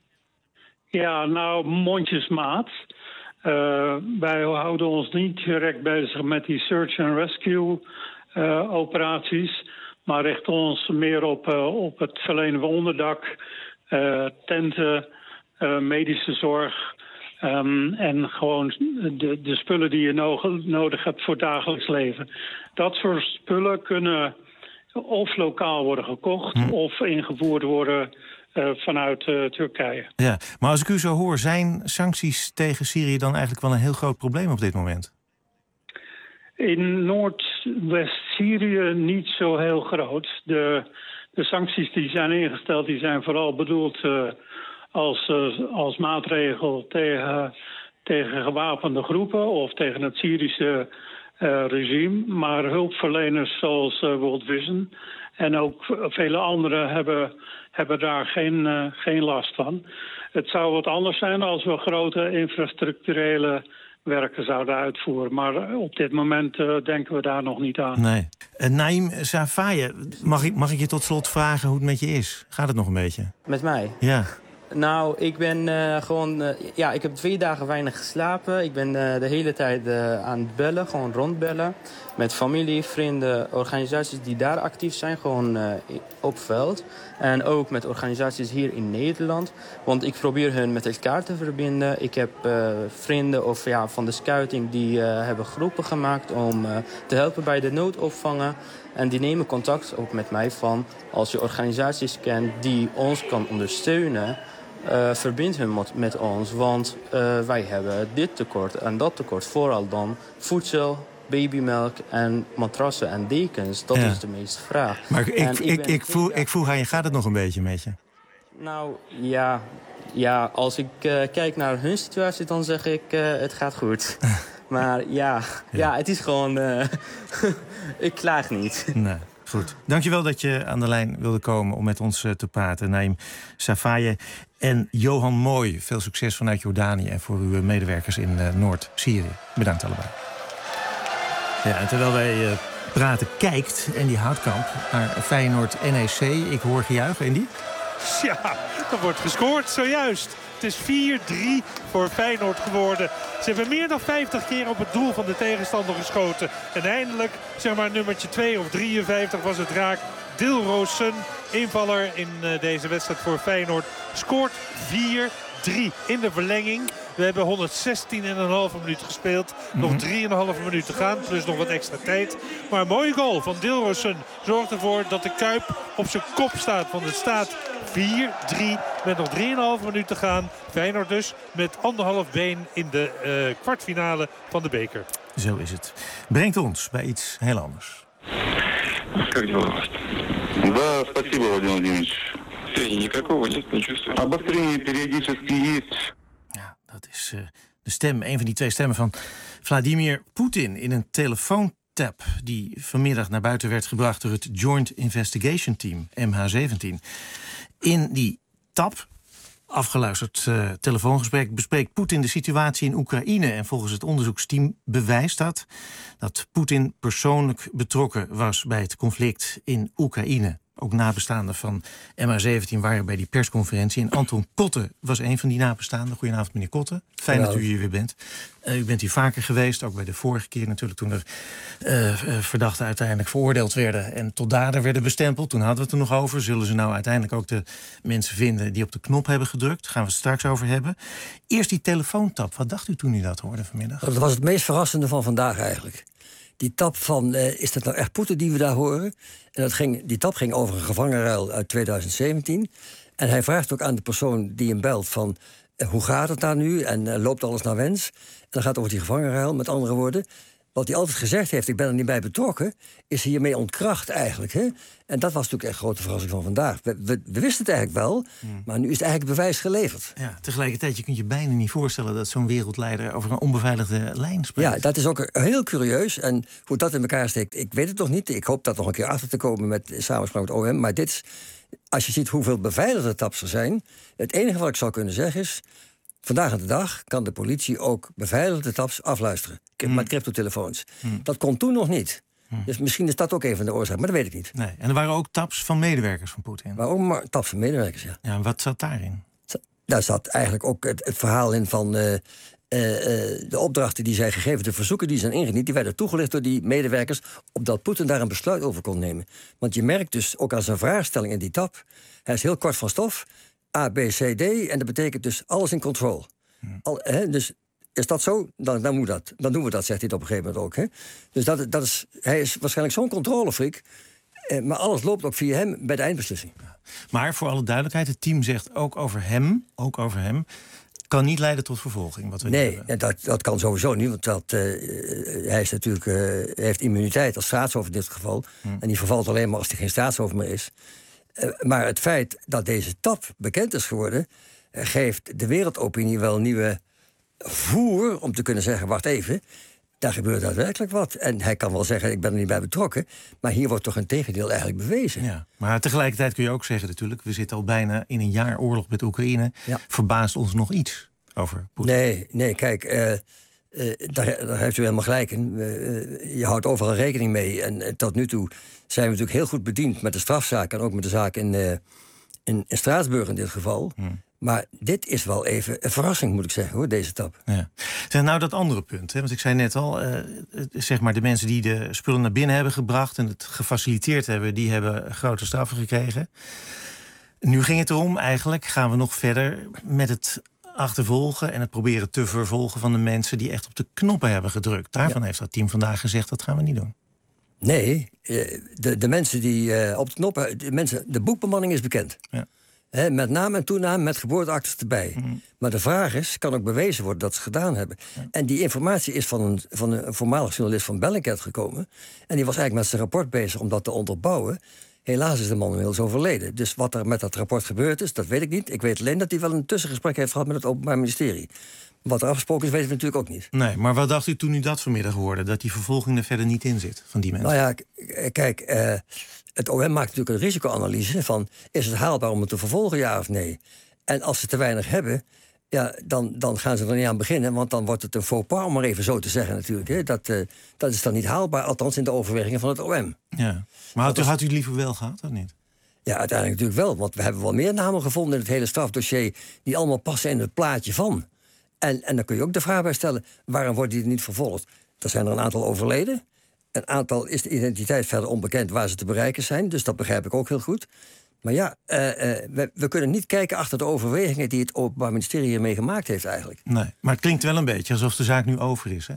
Ja, nou, mondjesmaat. Uh, wij houden ons niet direct bezig met die search and rescue uh, operaties, maar richten ons meer op, uh, op het verlenen van onderdak, uh, tenten, uh, medische zorg. Um, en gewoon de, de spullen die je no- nodig hebt voor het dagelijks leven. Dat soort spullen kunnen of lokaal worden gekocht hm. of ingevoerd worden uh, vanuit uh, Turkije. Ja, maar als ik u zo hoor, zijn sancties tegen Syrië dan eigenlijk wel een heel groot probleem op dit moment? In Noordwest-Syrië niet zo heel groot. De, de sancties die zijn ingesteld, die zijn vooral bedoeld Uh, Als, uh, als maatregel tegen, tegen gewapende groepen of tegen het Syrische uh, regime. Maar hulpverleners zoals uh, World Vision en ook vele anderen hebben, hebben daar geen, uh, geen last van. Het zou wat anders zijn als we grote infrastructurele werken zouden uitvoeren. Maar op dit moment uh, denken we daar nog niet aan. Nee. Uh, Naïm Safaye, mag ik, mag ik je tot slot vragen hoe het met je is? Gaat het nog een beetje? Met mij? Ja. Nou, ik ben uh, gewoon... Uh, ja, ik heb twee dagen weinig geslapen. Ik ben uh, de hele tijd uh, aan het bellen, gewoon rondbellen. Met familie, vrienden, organisaties die daar actief zijn, gewoon uh, op veld. En ook met organisaties hier in Nederland. Want ik probeer hun met elkaar te verbinden. Ik heb uh, vrienden of, ja, van de scouting die uh, hebben groepen gemaakt om uh, te helpen bij de noodopvangen. En die nemen contact op met mij van, als je organisaties kent die ons kan ondersteunen, Uh, verbind hun met ons, want uh, wij hebben dit tekort en dat tekort. Vooral dan voedsel, babymelk en matrassen en dekens. Dat Ja. is de meeste vraag. Maar ik, En ik, ik, ben ik, voel, ik vroeg aan je, gaat het nog een beetje met je? Nou, ja, ja als ik uh, kijk naar hun situatie, dan zeg ik, uh, het gaat goed. Maar ja, ja. ja, het is gewoon, uh, ik klaag niet. Nee, goed. Dankjewel dat je aan de lijn wilde komen om met ons uh, te praten. Naim Safaye en Johan Mooi. Veel succes vanuit Jordanië en voor uw medewerkers in uh, Noord-Syrië. Bedankt allebei. Ja, en terwijl wij uh, praten, kijkt Andy Houtkamp naar Feyenoord-N E C. Ik hoor gejuich, Andy. Ja, er wordt gescoord zojuist. Het is vier drie voor Feyenoord geworden. Ze hebben meer dan vijftig keer op het doel van de tegenstander geschoten. En eindelijk, zeg maar nummertje twee of drieënvijftig was het raak. Dilrosun, invaller in uh, deze wedstrijd voor Feyenoord, scoort vier drie in de verlenging. We hebben honderdzestien komma vijf minuut gespeeld. Nog drie komma vijf minuut te gaan, plus nog wat extra tijd. Maar een mooie goal van Dilrosun zorgt ervoor dat de Kuip op zijn kop staat. Want het staat vier drie met nog drie komma vijf minuut te gaan. Feyenoord dus met anderhalf been in de uh, kwartfinale van de beker. Zo is het. Brengt ons bij iets heel anders. Как дела? Да, спасибо, Владимир Владимирович. Никакого нет, не чувствую. Обострение периодически есть. Ja, dat is uh, de stem, een van die twee stemmen van Vladimir Poetin in een telefoontap die vanmiddag naar buiten werd gebracht door het Joint Investigation Team, M H zeventien. In die tap, afgeluisterd uh, telefoongesprek, bespreekt Poetin de situatie in Oekraïne. En volgens het onderzoeksteam bewijst dat dat Poetin persoonlijk betrokken was bij het conflict in Oekraïne. Ook nabestaanden van M H zeventien waren bij die persconferentie. En Anton Kotte was een van die nabestaanden. Goedenavond, meneer Kotte. Fijn ja, dat u hier weer bent. Uh, u bent hier vaker geweest, ook bij de vorige keer natuurlijk, toen er uh, uh, verdachten uiteindelijk veroordeeld werden en tot dader werden bestempeld. Toen hadden we het er nog over. Zullen ze nou uiteindelijk ook de mensen vinden die op de knop hebben gedrukt? Daar gaan we het straks over hebben. Eerst die telefoontap. Wat dacht u toen u dat hoorde vanmiddag? Dat was het meest verrassende van vandaag eigenlijk. Die tap van, uh, is dat nou echt Poetin die we daar horen? En dat ging, die tap ging over een gevangenruil uit tweeduizend zeventien. En hij vraagt ook aan de persoon die hem belt van, uh, hoe gaat het daar nu? En uh, loopt alles naar wens? En dan gaat het over die gevangenruil, met andere woorden. Wat hij altijd gezegd heeft, ik ben er niet bij betrokken, is hiermee ontkracht eigenlijk. Hè? En dat was natuurlijk echt een grote verrassing van vandaag. We, we, we wisten het eigenlijk wel, hmm. maar nu is het eigenlijk bewijs geleverd. Ja, tegelijkertijd, je kunt je bijna niet voorstellen dat zo'n wereldleider over een onbeveiligde lijn spreekt. Ja, dat is ook heel curieus. En hoe dat in elkaar steekt, ik weet het nog niet. Ik hoop dat nog een keer achter te komen met samenspraak met O M. Maar dit is, als je ziet hoeveel beveiligde taps er zijn, het enige wat ik zou kunnen zeggen is, vandaag aan de dag kan de politie ook beveiligde taps afluisteren. Hmm. Met cryptotelefoons. Hmm. Dat kon toen nog niet. Hmm. Dus misschien is dat ook een van de oorzaken, maar dat weet ik niet. Nee. En er waren ook taps van medewerkers van Poetin. Maar ook maar taps van medewerkers, ja. Ja, en wat zat daarin? Daar zat eigenlijk ook het, het verhaal in van uh, uh, uh, de opdrachten die zij gegeven, de verzoeken die zijn ingediend, die werden toegelicht door die medewerkers, opdat Poetin daar een besluit over kon nemen. Want je merkt dus ook aan zijn vraagstelling in die tap, hij is heel kort van stof, A, B, C, D, en dat betekent dus alles in control. Hmm. Al, hè, dus is dat zo? Dan, dan moet dat. Dan doen we dat, zegt hij op een gegeven moment ook. Hè? Dus dat, dat is, hij is waarschijnlijk zo'n controlefreak. Eh, maar alles loopt ook via hem bij de eindbeslissing. Ja. Maar voor alle duidelijkheid, het team zegt ook over hem, ook over hem, kan niet leiden tot vervolging. Wat we nee, dat, dat kan sowieso niet. Want dat, uh, hij is natuurlijk, uh, heeft immuniteit als staatshoofd in dit geval. Hmm. En die vervalt alleen maar als hij geen staatshoofd meer is. Uh, maar het feit dat deze tap bekend is geworden, uh, geeft de wereldopinie wel nieuwe voer om te kunnen zeggen, wacht even, daar gebeurt daadwerkelijk wat. En hij kan wel zeggen, ik ben er niet bij betrokken, maar hier wordt toch een tegendeel eigenlijk bewezen. Ja, maar tegelijkertijd kun je ook zeggen natuurlijk, we zitten al bijna in een jaar oorlog met Oekraïne. Ja. Verbaast ons nog iets over Poetin? Nee, nee, kijk, uh, uh, daar, daar heeft u helemaal gelijk in. Uh, je houdt overal rekening mee. En uh, tot nu toe zijn we natuurlijk heel goed bediend met de strafzaak en ook met de zaak in, uh, in, in Straatsburg in dit geval. Hmm. Maar dit is wel even een verrassing, moet ik zeggen, hoor, deze tap. Ja. Zeg, nou, dat andere punt, hè, want ik zei net al, uh, zeg maar de mensen die de spullen naar binnen hebben gebracht en het gefaciliteerd hebben, die hebben grote straffen gekregen. Nu ging het erom, eigenlijk gaan we nog verder met het achtervolgen en het proberen te vervolgen van de mensen die echt op de knoppen hebben gedrukt. Daarvan ja. heeft dat team vandaag gezegd, dat gaan we niet doen. Nee, de, de mensen die uh, op de knoppen, de, mensen, de boekbemanning is bekend. Ja. He, met naam en toenaam, met geboorteactes erbij. Mm. Maar de vraag is, kan ook bewezen worden dat ze het gedaan hebben. Ja. En die informatie is van een, van een voormalig journalist van Bellingcat gekomen. En die was eigenlijk met zijn rapport bezig om dat te onderbouwen. Helaas is de man inmiddels overleden. Dus wat er met dat rapport gebeurd is, dat weet ik niet. Ik weet alleen dat hij wel een tussengesprek heeft gehad met het Openbaar Ministerie. Wat er afgesproken is, weten we natuurlijk ook niet. Nee, maar wat dacht u toen u dat vanmiddag hoorde? Dat die vervolging er verder niet in zit van die mensen? Nou ja, k- kijk, uh, het O M maakt natuurlijk een risicoanalyse van... is het haalbaar om het te vervolgen, ja of nee? En als ze te weinig hebben, ja, dan, dan gaan ze er niet aan beginnen... want dan wordt het een faux pas, om maar even zo te zeggen natuurlijk. Hè. Dat, uh, dat is dan niet haalbaar, althans in de overwegingen van het O M. Ja. Maar had u, had u het liever wel gehad, of niet? Ja, uiteindelijk natuurlijk wel. Want we hebben wel meer namen gevonden in het hele strafdossier... die allemaal passen in het plaatje van... En, en dan kun je ook de vraag bij stellen, waarom wordt die niet vervolgd? Er zijn er een aantal overleden. Een aantal is de identiteit verder onbekend waar ze te bereiken zijn. Dus dat begrijp ik ook heel goed. Maar ja, uh, uh, we, we kunnen niet kijken achter de overwegingen... die het Openbaar Ministerie hiermee gemaakt heeft eigenlijk. Nee, maar het klinkt wel een beetje alsof de zaak nu over is, hè?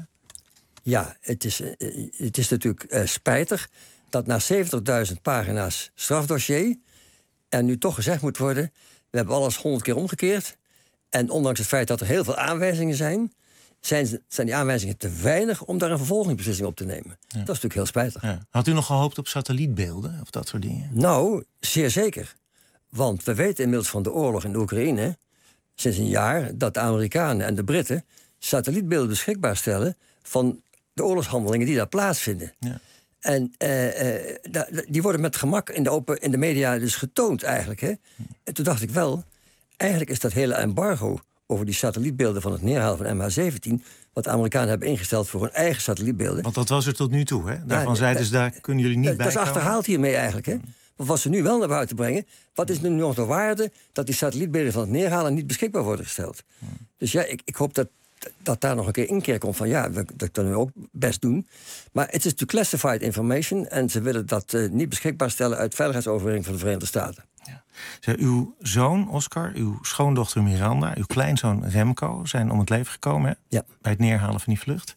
Ja, het is, uh, het is natuurlijk uh, spijtig... dat na zeventigduizend pagina's strafdossier... er nu toch gezegd moet worden... we hebben alles honderd keer omgekeerd... En ondanks het feit dat er heel veel aanwijzingen zijn... zijn, ze, zijn die aanwijzingen te weinig om daar een vervolgingsbeslissing op te nemen. Ja. Dat is natuurlijk heel spijtig. Ja. Had u nog gehoopt op satellietbeelden of dat soort dingen? Nou, zeer zeker. Want we weten inmiddels van de oorlog in de Oekraïne... sinds een jaar dat de Amerikanen en de Britten... satellietbeelden beschikbaar stellen... van de oorlogshandelingen die daar plaatsvinden. Ja. En uh, uh, die worden met gemak in de, open, in de media dus getoond eigenlijk. Hè? En toen dacht ik wel... Eigenlijk is dat hele embargo over die satellietbeelden... van het neerhalen van M H zeventien... wat de Amerikanen hebben ingesteld voor hun eigen satellietbeelden. Want dat was er tot nu toe, hè? Daarvan ja, zeiden ze, daar kunnen jullie niet dat bij Dat is komen. achterhaald hiermee eigenlijk, hè? Want wat ze nu wel naar buiten brengen... wat is nu nog de waarde dat die satellietbeelden van het neerhalen... niet beschikbaar worden gesteld? Hmm. Dus ja, ik, ik hoop dat, dat daar nog een keer inkeer komt van... ja, dat, dat kunnen we ook best doen. Maar het is natuurlijk classified information... en ze willen dat uh, niet beschikbaar stellen... uit veiligheidsoverweging van de Verenigde Staten. Ja. Zo, uw zoon Oscar, uw schoondochter Miranda... uw kleinzoon Remco zijn om het leven gekomen... Hè? Ja. Bij het neerhalen van die vlucht.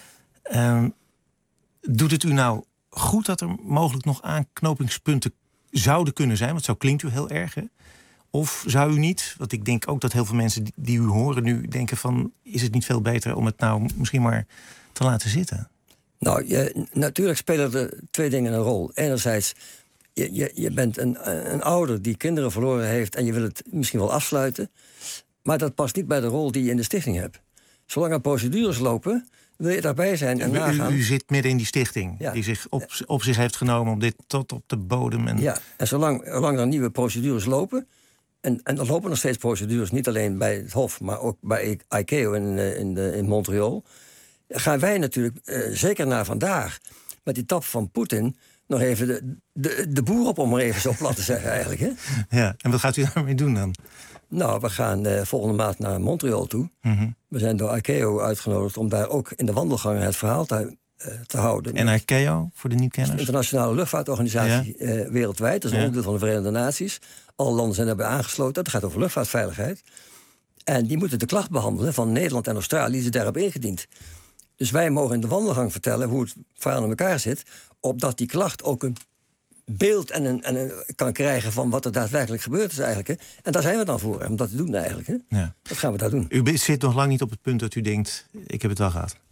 Um, doet het u nou goed dat er mogelijk nog aanknopingspunten zouden kunnen zijn? Want zo klinkt u heel erg, hè? Of zou u niet, want ik denk ook dat heel veel mensen die, die u horen nu... denken van, is het niet veel beter om het nou misschien maar te laten zitten? Nou, je, natuurlijk spelen er twee dingen een rol. Enerzijds... Je, je, je bent een, een ouder die kinderen verloren heeft... en je wil het misschien wel afsluiten. Maar dat past niet bij de rol die je in de stichting hebt. Zolang er procedures lopen, wil je daarbij zijn en u, nagaan. U, u zit midden in die stichting ja. die zich op, op zich heeft genomen... om dit tot op de bodem... En... Ja, en zolang, zolang er nieuwe procedures lopen... En, en er lopen nog steeds procedures, niet alleen bij het Hof... maar ook bij I C A O in, in, de, in Montreal... gaan wij natuurlijk, uh, zeker na vandaag... met die tap van Poetin... nog even de, de, de boer op, om maar even zo plat te zeggen eigenlijk. Hè? Ja, en wat gaat u daarmee doen dan? Nou, we gaan uh, volgende maand naar Montreal toe. Mm-hmm. We zijn door I C A O uitgenodigd om daar ook in de wandelgangen het verhaal te, uh, te houden. En I C A O, voor de nieuwkenners? De internationale luchtvaartorganisatie ja. uh, wereldwijd. Dat is een ja. onderdeel van de Verenigde Naties. Alle landen zijn daarbij aangesloten. Dat gaat over luchtvaartveiligheid. En die moeten de klacht behandelen van Nederland en Australië... die ze daar hebben ingediend. Dus wij mogen in de wandelgang vertellen hoe het verhaal in elkaar zit... opdat die klacht ook een beeld en een, en een kan krijgen... van wat er daadwerkelijk gebeurd is eigenlijk. Hè. En daar zijn we dan voor, om dat te doen eigenlijk. Hè. Ja. Dat gaan we daar doen. U zit nog lang niet op het punt dat u denkt... ik heb het wel gehad.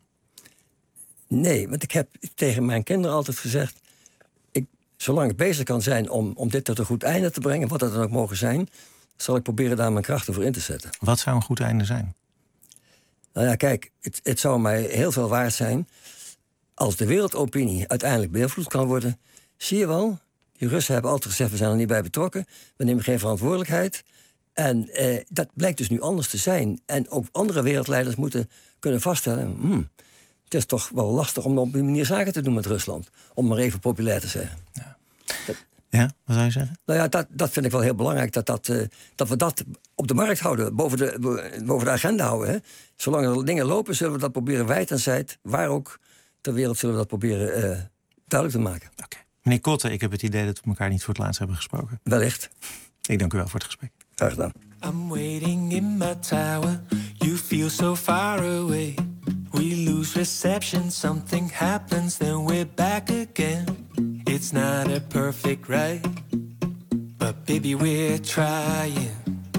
Nee, want ik heb tegen mijn kinderen altijd gezegd... Ik, zolang het bezig kan zijn om, om dit tot een goed einde te brengen... wat dat dan ook mogen zijn... zal ik proberen daar mijn krachten voor in te zetten. Wat zou een goed einde zijn? Nou ja, kijk, het, het zou mij heel veel waard zijn... als de wereldopinie uiteindelijk beïnvloed kan worden... zie je wel, die Russen hebben altijd gezegd... we zijn er niet bij betrokken, we nemen geen verantwoordelijkheid. En eh, dat blijkt dus nu anders te zijn. En ook andere wereldleiders moeten kunnen vaststellen... Hmm, het is toch wel lastig om op die manier zaken te doen met Rusland. Om maar even populair te zeggen. Ja, dat, ja wat zou je zeggen? Nou ja, dat, dat vind ik wel heel belangrijk. Dat, dat, uh, dat we dat op de markt houden, boven de, boven de agenda houden. Hè. Zolang er dingen lopen, zullen we dat proberen wijd en zijd... waar ook ter wereld zullen we dat proberen uh, duidelijk te maken. Oké. Okay. Meneer Kotte, ik heb het idee dat we elkaar niet voor het laatst hebben gesproken. Wellicht. Ik dank u wel voor het gesprek. Graag gedaan. I'm waiting in my tower. You feel so far away. We lose reception. Something happens, then we're back again. It's not a perfect ride, but But baby, we're trying,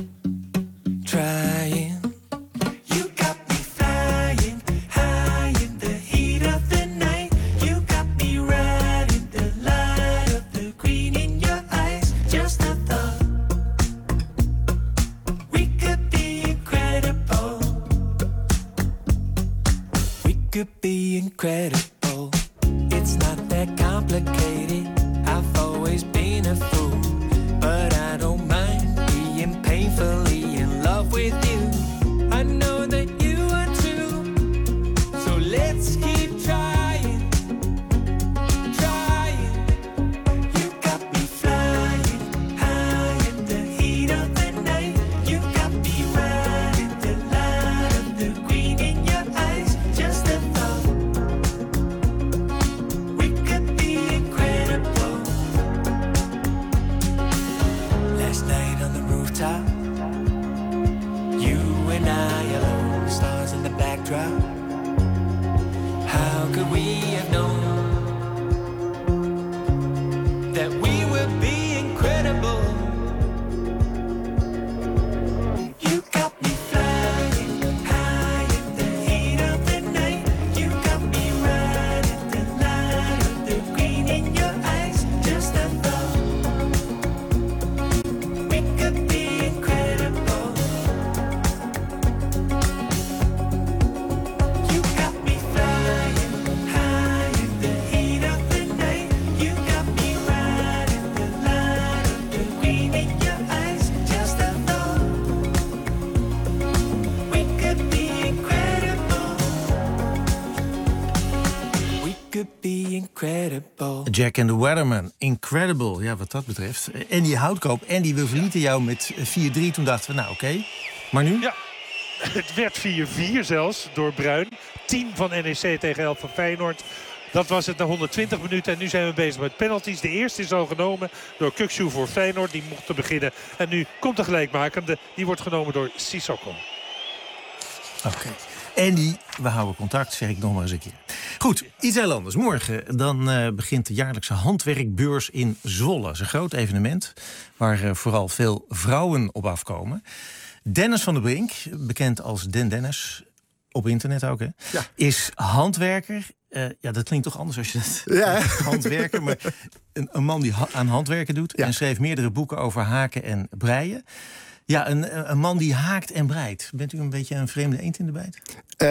trying. You got me flying high in the heat of the night. You got me riding the light of the green in your eyes. Just a thought, we could be incredible. We could be incredible. It's not that complicated. I've always been a fool, but I don't mind being painfully in love with you. I know that you are too, so let's keep trying, trying. You got me flying high in the heat of the night. You got me riding the light of the green in your eyes. Just a thought, we could be incredible. Last night on the rooftop, you and I alone, stars in the backdrop. How could we have known that we would be incredible? You got me flying high in the heat of the night. You got me riding the light of the green in your eyes. Just a thought, we could be incredible. You got me flying high in the heat of the night. You got me riding the light of the green in your eyes. Just a thought, we could be incredible. We could be incredible. Jack and the Weatherman, incredible. Ja, wat dat betreft. En die Houtkoop, en die we verlieten jou met vier drie. Toen dachten we, nou oké. Okay. Maar nu? Ja, het werd vier vier zelfs door Bruin. tien van N E C tegen elf van Feyenoord. Dat was het na honderdtwintig minuten. En nu zijn we bezig met penalties. De eerste is al genomen door Kukçu voor Feyenoord. Die mocht te beginnen. En nu komt de gelijkmakende. Die wordt genomen door Sissoko. Oké. Okay. En die, we houden contact, zeg ik nog maar eens een keer. Goed, iets heel anders. Morgen dan uh, begint de jaarlijkse handwerkbeurs in Zwolle. Dat is een groot evenement waar uh, vooral veel vrouwen op afkomen. Dennis van der Brink, bekend als Den Dennis, op internet ook, hè, ja. is handwerker. Uh, ja, dat klinkt toch anders als je dat... Ja. handwerker, maar een, een man die ha- aan handwerken doet. Ja. En schreef meerdere boeken over haken en breien. Ja, een, een man die haakt en breidt. Bent u een beetje een vreemde eend in de bijt? Uh,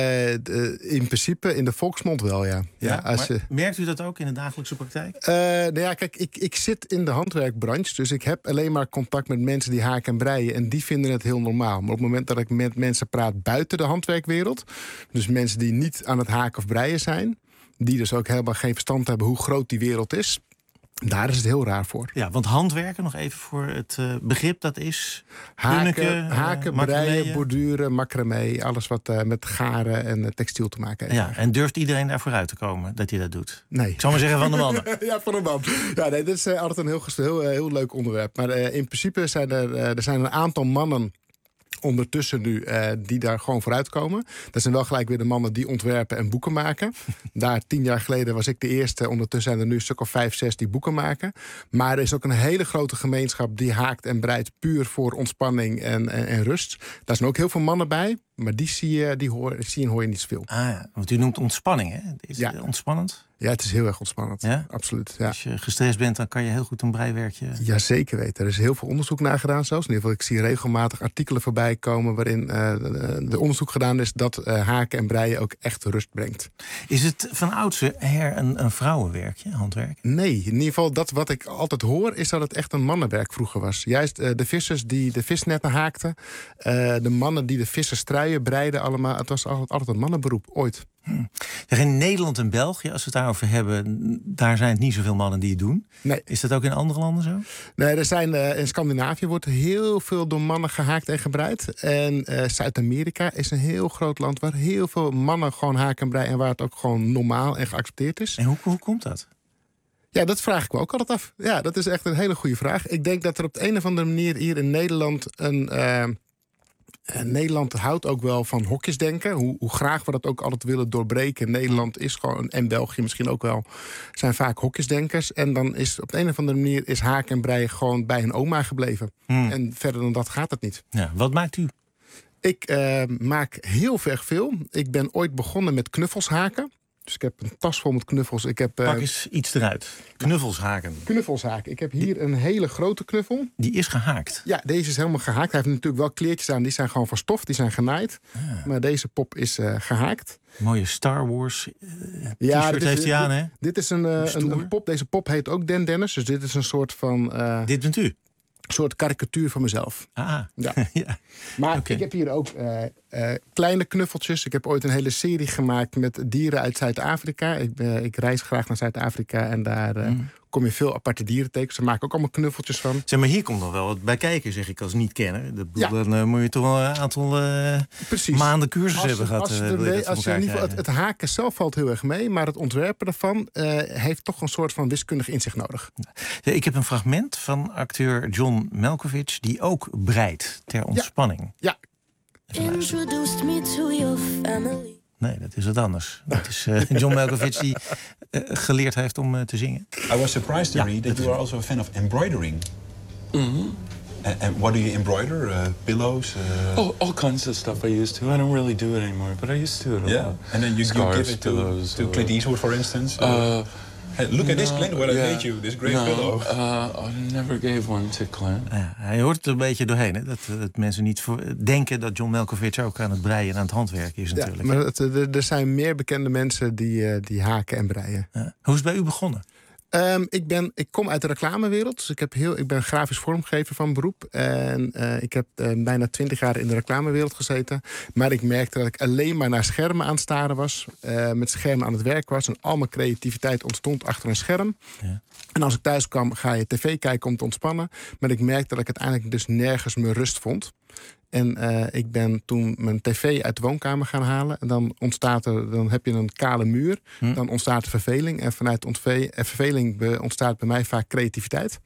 de, in principe in de volksmond wel, ja. ja, ja als maar je... Merkt u dat ook in de dagelijkse praktijk? Uh, nou ja, kijk, ik, ik zit in de handwerkbranche, dus ik heb alleen maar contact met mensen die haken en breien. En die vinden het heel normaal. Maar op het moment dat ik met mensen praat buiten de handwerkwereld, dus mensen die niet aan het haken of breien zijn, die dus ook helemaal geen verstand hebben hoe groot die wereld is, daar is het heel raar voor. Ja, want handwerken, nog even voor het uh, begrip, dat is haken, kunneke, haken uh, breien, borduren, macramé, alles wat uh, met garen en uh, textiel te maken heeft. Ja, en durft iedereen daar vooruit te komen dat hij dat doet? Nee. Ik zal maar zeggen van de mannen. Ja, van de man. Ja, nee, dit is uh, altijd een heel, heel, heel leuk onderwerp. Maar uh, in principe zijn er, uh, er zijn een aantal mannen ondertussen nu uh, die daar gewoon vooruit komen. Dat zijn wel gelijk weer de mannen die ontwerpen en boeken maken. Daar tien jaar geleden was ik de eerste. Ondertussen zijn er nu een stuk of vijf, zes die boeken maken. Maar er is ook een hele grote gemeenschap die haakt en breidt puur voor ontspanning en, en, en rust. Daar zijn ook heel veel mannen bij. Maar die zie je, die hoor, zie en hoor je niet zoveel. Ah ja, want u noemt ontspanning, hè? Is ja. het ontspannend? Ja, het is heel erg ontspannend. Ja? Absoluut. Ja. Als je gestrest bent, dan kan je heel goed een breiwerkje... Ja, zeker weten. Er is heel veel onderzoek naar gedaan zelfs. In ieder geval, ik zie regelmatig artikelen voorbij komen waarin uh, de onderzoek gedaan is dat uh, haken en breien ook echt rust brengt. Is het van oudsher her een, een vrouwenwerkje, handwerk? Nee, in ieder geval dat wat ik altijd hoor is dat het echt een mannenwerk vroeger was. Juist uh, de vissers die de visnetten haakten, uh, de mannen die de visserstruien breiden allemaal. Het was altijd, altijd een mannenberoep, ooit. Hm. In Nederland en België, als we het daarover hebben, daar zijn het niet zoveel mannen die het doen. Nee. Is dat ook in andere landen zo? Nee, er zijn, uh, in Scandinavië wordt heel veel door mannen gehaakt en gebreid. En uh, Zuid-Amerika is een heel groot land waar heel veel mannen gewoon haken en breien en waar het ook gewoon normaal en geaccepteerd is. En hoe, hoe komt dat? Ja, dat vraag ik me ook altijd af. Ja, dat is echt een hele goede vraag. Ik denk dat er op de een of andere manier hier in Nederland een... Uh, Uh, Nederland houdt ook wel van hokjesdenken. Hoe, hoe graag we dat ook altijd willen doorbreken. Nederland is gewoon, en België misschien ook wel, zijn vaak hokjesdenkers. En dan is op de een of andere manier is haken en breien gewoon bij hun oma gebleven. Hmm. En verder dan dat gaat het niet. Ja, wat maakt u? Ik uh, maak heel erg veel. Ik ben ooit begonnen met knuffels haken. Dus ik heb een tas vol met knuffels. Ik heb, uh, Pak eens iets eruit. Knuffels haken. Knuffels haken. Ik heb hier een hele grote knuffel. Die is gehaakt? Ja, deze is helemaal gehaakt. Hij heeft natuurlijk wel kleertjes aan. Die zijn gewoon van stof. Die zijn genaaid. Ah. Maar deze pop is uh, gehaakt. Mooie Star Wars uh, ja, t-shirt heeft hij aan, hè? Dit, dit is een, uh, een, een pop. Deze pop heet ook Den Dennis. Dus dit is een soort van... Uh, dit bent u? Een soort karikatuur van mezelf. Ah. Ja. ja. Maar okay. ik heb hier ook uh, uh, kleine knuffeltjes. Ik heb ooit een hele serie gemaakt met dieren uit Zuid-Afrika. Ik, uh, ik reis graag naar Zuid-Afrika en daar uh, mm. kom je veel aparte dieren tegen. Ze maken ook allemaal knuffeltjes van. Zeg maar, hier komt nog wel wat bij kijken, zeg ik als niet-kenner. Dat, ja. Dan uh, moet je toch wel een aantal uh, maanden cursus als, hebben gehad. Als, uh, mee, als in ieder geval, het, het haken zelf valt heel erg mee, maar het ontwerpen daarvan uh, heeft toch een soort van wiskundig inzicht nodig. Ja, ik heb een fragment van acteur John Malkovich die ook breidt ter ontspanning. Ja. Introduced me to your family. Nee, dat is wat anders. Dat is uh, John Malkovich die uh, geleerd heeft om uh, te zingen. I was surprised to ja, read that you are also a fan of embroidering. Mm-hmm. And, and what do you embroider? Uh, pillows? Uh... Oh, all kinds of stuff I used to. I don't really do it anymore, but I used to do it a yeah. lot. And then you, Scarves, you give it to, pillows, to Clint Eastwood, for instance? Uh, uh, hey, look no, at this, Clint, what yeah, I made you. This great no, pillow. Uh, I never gave one to Clint. Ja, hij hoort het er een beetje doorheen. Hè? Dat, dat mensen niet voor, denken dat John Malkovich ook aan het breien en aan het handwerken is natuurlijk. Ja, maar het, er zijn meer bekende mensen die, die haken en breien. Ja. Hoe is het bij u begonnen? Um, ik, ben, ik kom uit de reclamewereld. Dus ik, heb heel, ik ben grafisch vormgever van beroep. En uh, ik heb uh, bijna twintig jaar in de reclamewereld gezeten. Maar ik merkte dat ik alleen maar naar schermen aan het staren was. Uh, met schermen aan het werk was. En al mijn creativiteit ontstond achter een scherm. Ja. En als ik thuis kwam, ga je tv kijken om te ontspannen. Maar ik merkte dat ik uiteindelijk dus nergens mijn rust vond. En uh, ik ben toen mijn tv uit de woonkamer gaan halen. En dan ontstaat er, dan heb je een kale muur. Hm. Dan ontstaat er verveling. En vanuit ontve- verveling be- ontstaat bij mij vaak creativiteit.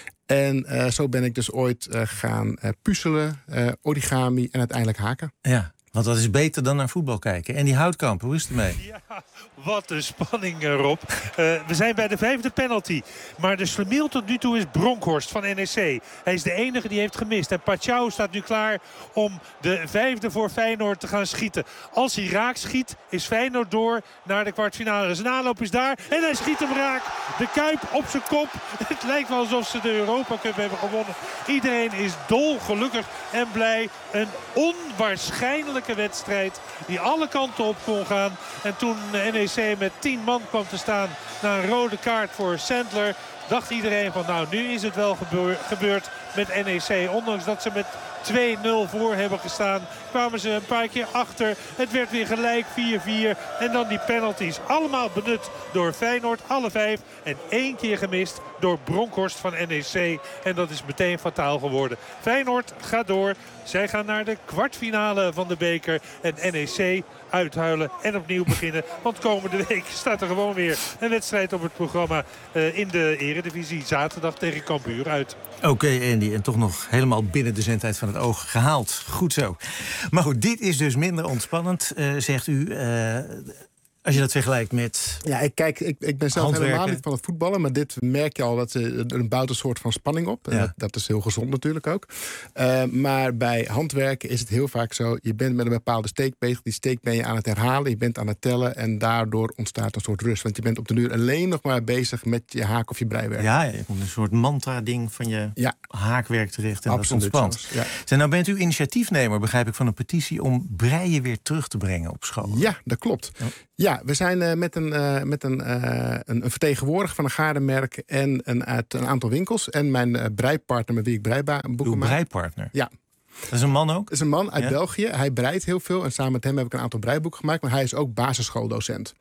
En uh, zo ben ik dus ooit uh, gaan uh, puzzelen, uh, origami en uiteindelijk haken. Ja. Want dat is beter dan naar voetbal kijken. En die Houtkamp, hoe is het ermee? Ja, wat een spanning, Rob. Uh, we zijn bij de vijfde penalty. Maar de slemiel tot nu toe is Bronkhorst van N E C. Hij is de enige die heeft gemist. En Pacião staat nu klaar om de vijfde voor Feyenoord te gaan schieten. Als hij raak schiet, is Feyenoord door naar de kwartfinale. Zijn aanloop is daar en hij schiet hem raak. De Kuip op zijn kop. Het lijkt wel alsof ze de Europa Cup hebben gewonnen. Iedereen is dolgelukkig en blij. Een onwaarschijnlijke wedstrijd die alle kanten op kon gaan. En toen N E C met tien man kwam te staan na een rode kaart voor Sandler, dacht iedereen van nou, nu is het wel gebeur, gebeurd met N E C. Ondanks dat ze met twee nul voor hebben gestaan, kwamen ze een paar keer achter. Het werd weer gelijk vier vier. En dan die penalties. Allemaal benut door Feyenoord, alle vijf. En één keer gemist door Bronkhorst van N E C. En dat is meteen fataal geworden. Feyenoord gaat door. Zij gaan naar de kwartfinale van de beker. En N E C uithuilen en opnieuw beginnen. Want komende week staat er gewoon weer een wedstrijd op het programma uh, in de Eredivisie. Zaterdag tegen Cambuur uit. Oké, okay, Andy. En toch nog helemaal binnen de zendtijd van het oog gehaald. Goed zo. Maar goed, dit is dus minder ontspannend, uh, zegt u. Uh, Als je dat vergelijkt met Ja, ik, kijk, ik, ik ben zelf handwerken. helemaal niet van het voetballen. Maar dit merk je al, dat er bouwt een soort van spanning op. Ja. Dat, dat is heel gezond natuurlijk ook. Uh, maar bij handwerken is het heel vaak zo. Je bent met een bepaalde steek bezig. Die steek ben je aan het herhalen. Je bent aan het tellen. En daardoor ontstaat een soort rust. Want je bent op de duur alleen nog maar bezig met je haak of je breiwerk. Ja, je komt een soort mantra-ding van je ja. haakwerk terecht. En Absoluut, dat ontspant. Ja. Zijn, nou bent u initiatiefnemer, begrijp ik, van een petitie om breien weer terug te brengen op school. Ja, dat klopt. Ja. Ja, we zijn uh, met, een, uh, met een, uh, een, een vertegenwoordiger van een gardenmerk en een, uit een aantal winkels. En mijn uh, breipartner met wie ik breiboeken maak. Uw breipartner? Ja. Dat is een man ook? Dat is een man uit ja? België. Hij breidt heel veel en samen met hem heb ik een aantal breiboeken gemaakt. Maar hij is ook basisschooldocent.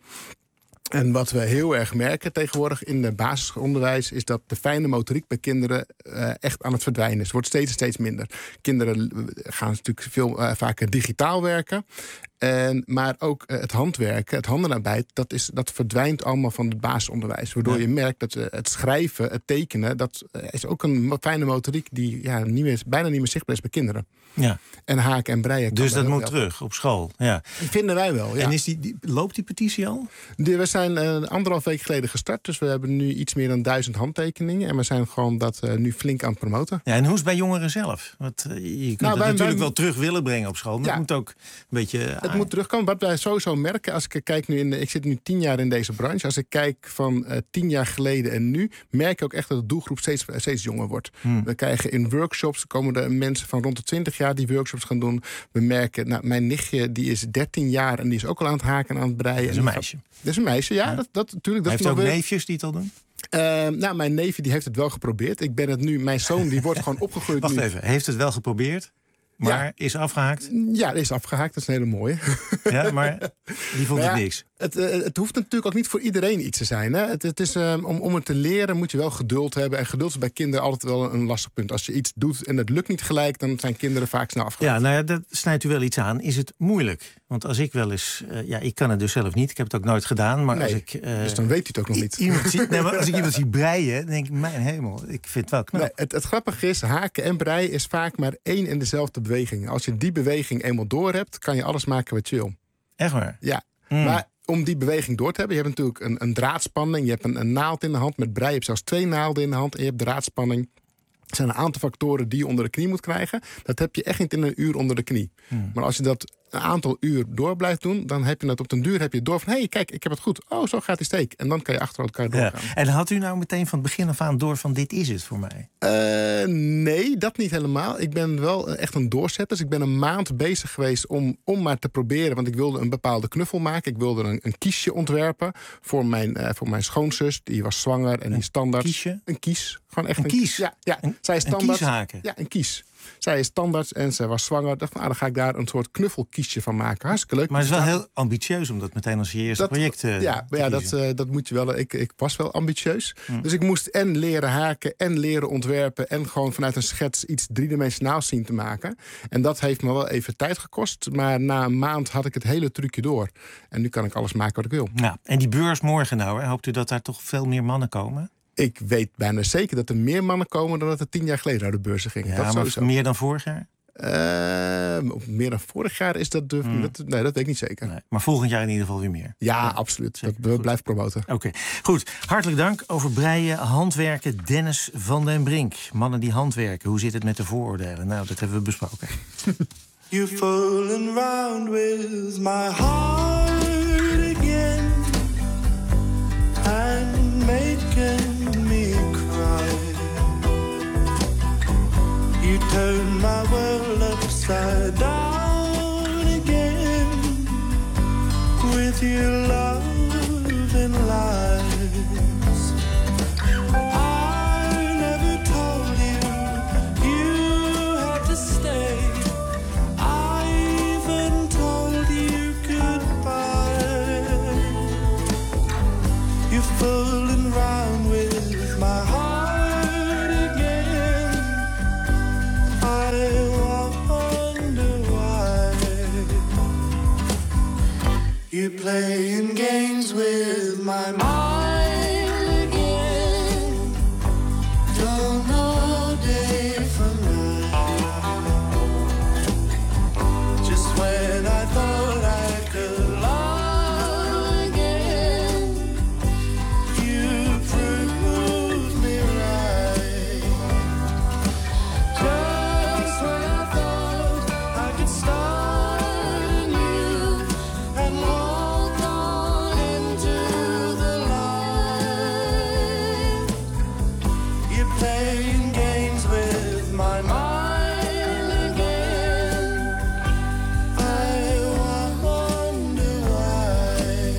En wat we heel erg merken tegenwoordig in het basisonderwijs is dat de fijne motoriek bij kinderen uh, echt aan het verdwijnen is. Het wordt steeds en steeds minder. Kinderen gaan natuurlijk veel uh, vaker digitaal werken. En, maar ook uh, het handwerken, het handenarbeid, dat, is, dat verdwijnt allemaal van het basisonderwijs. Waardoor ja. je merkt dat uh, het schrijven, het tekenen, dat uh, is ook een fijne motoriek die ja, niet meer, bijna niet meer zichtbaar is bij kinderen. Ja. En haken en breien. Dus dat moet terug op school. Ja. Vinden wij wel. Ja. En is die, die, loopt die petitie al? Die, we zijn uh, anderhalf week geleden gestart. Dus we hebben nu iets meer dan duizend handtekeningen. En we zijn gewoon dat uh, nu flink aan het promoten. Ja, en hoe is het bij jongeren zelf? Want uh, je kunt nou, het wij, natuurlijk wij, wel terug willen brengen op school. Maar ja, het moet ook een beetje... Uh, het moet terugkomen. Wat wij sowieso merken, als ik kijk nu in de, ik zit nu tien jaar in deze branche. Als ik kijk van uh, tien jaar geleden en nu, merk ik ook echt dat de doelgroep steeds, steeds jonger wordt. Hmm. We krijgen in workshops, komen er mensen van rond de twintig jaar die workshops gaan doen. We merken, nou, mijn nichtje die is dertien jaar en die is ook al aan het haken en aan het breien. Dat is een meisje. Dat is een meisje, ja. ja. Dat, dat, natuurlijk, dat heeft is ook weer... neefjes die het al doen? Uh, nou, mijn neefje die heeft het wel geprobeerd. Ik ben het nu, mijn zoon die wordt gewoon opgegroeid. Wacht nu. even, heeft het wel geprobeerd? Maar ja. is afgehaakt? Ja, is afgehaakt. Dat is een hele mooie. Ja, maar die vond het ja, niks. Het, uh, het hoeft natuurlijk ook niet voor iedereen iets te zijn. Hè? Het, het is, um, om, om het te leren moet je wel geduld hebben. En geduld is bij kinderen altijd wel een lastig punt. Als je iets doet en het lukt niet gelijk, dan zijn kinderen vaak snel afgehaakt. Ja, nou ja, dat snijdt u wel iets aan. Is het moeilijk? Want als ik wel eens... Uh, ja, ik kan het dus zelf niet. Ik heb het ook nooit gedaan. Maar nee, als ik... Uh, dus dan weet u het ook nog niet. Iemand ziet, nee, maar als ik iemand zie breien, dan denk ik, mijn hemel, ik vind het wel knap. Nee, het, het grappige is, haken en breien is vaak maar één en dezelfde beweging. Als je die beweging eenmaal door hebt, kan je alles maken wat je wil. Echt waar? Ja, mm. maar om die beweging door te hebben, je hebt natuurlijk een, een draadspanning, je hebt een, een naald in de hand. Met breien heb je zelfs twee naalden in de hand en je hebt draadspanning. Er zijn een aantal factoren die je onder de knie moet krijgen. Dat heb je echt niet in een uur onder de knie. Hmm. Maar als je dat een aantal uur door blijft doen, dan heb je dat op den duur heb je door van, hé, hey, kijk, ik heb het goed. Oh, zo gaat die steek. En dan kan je achter elkaar doorgaan. Ja. En had u nou meteen van het begin af aan door van, dit is het voor mij? Uh, nee, dat niet helemaal. Ik ben wel echt een doorzetter. Dus ik ben een maand bezig geweest om, om maar te proberen. Want ik wilde een bepaalde knuffel maken. Ik wilde een, een kiesje ontwerpen voor mijn, uh, voor mijn schoonzus. Die was zwanger en die standaard. Een kiesje? Een kies. Gewoon echt een, een kies? Ja, ja. Een, zij is standaard. Een kies haken? Ja, een kies. Zij is standaard en zij was zwanger. Dacht van, ah, dan ga ik daar een soort knuffelkiesje van maken. Hartstikke leuk. Maar het is wel heel ambitieus om dat meteen als je eerste dat, project uh, ja, te ja dat, uh, dat moet je wel. Ik, ik was wel ambitieus. Hm. Dus ik moest en leren haken en leren ontwerpen. En gewoon vanuit een schets iets driedimensionaals zien te maken. En dat heeft me wel even tijd gekost. Maar na een maand had ik het hele trucje door. En nu kan ik alles maken wat ik wil. Ja, en die beurs morgen nou, hè? Hoopt u dat daar toch veel meer mannen komen? Ik weet bijna zeker dat er meer mannen komen dan dat er tien jaar geleden naar de beurzen gingen. Ja, dat maar sowieso. meer dan vorig jaar? Uh, meer dan vorig jaar is dat, de, mm. dat... Nee, dat weet ik niet zeker. Nee, maar volgend jaar in ieder geval weer meer. Ja, ja absoluut. Dat we blijven promoten. Oké, okay. Goed. Hartelijk dank. Over breien, handwerken, Dennis van den Brink. Mannen die handwerken. Hoe zit het met de vooroordelen? Nou, dat hebben we besproken. You're fooling around with my heart again and making me cry. You turn my world upside down again with your love and lies. I never told you you had to stay. I even told you goodbye. You're fooling around with my heart again. I wonder why you're playing games with my mind again. Don't know day from night. Just when I thought I could love again, you proved me right. Just when I thought I could start anew and walk on into the light, you're playing games with my mind again. I wonder why.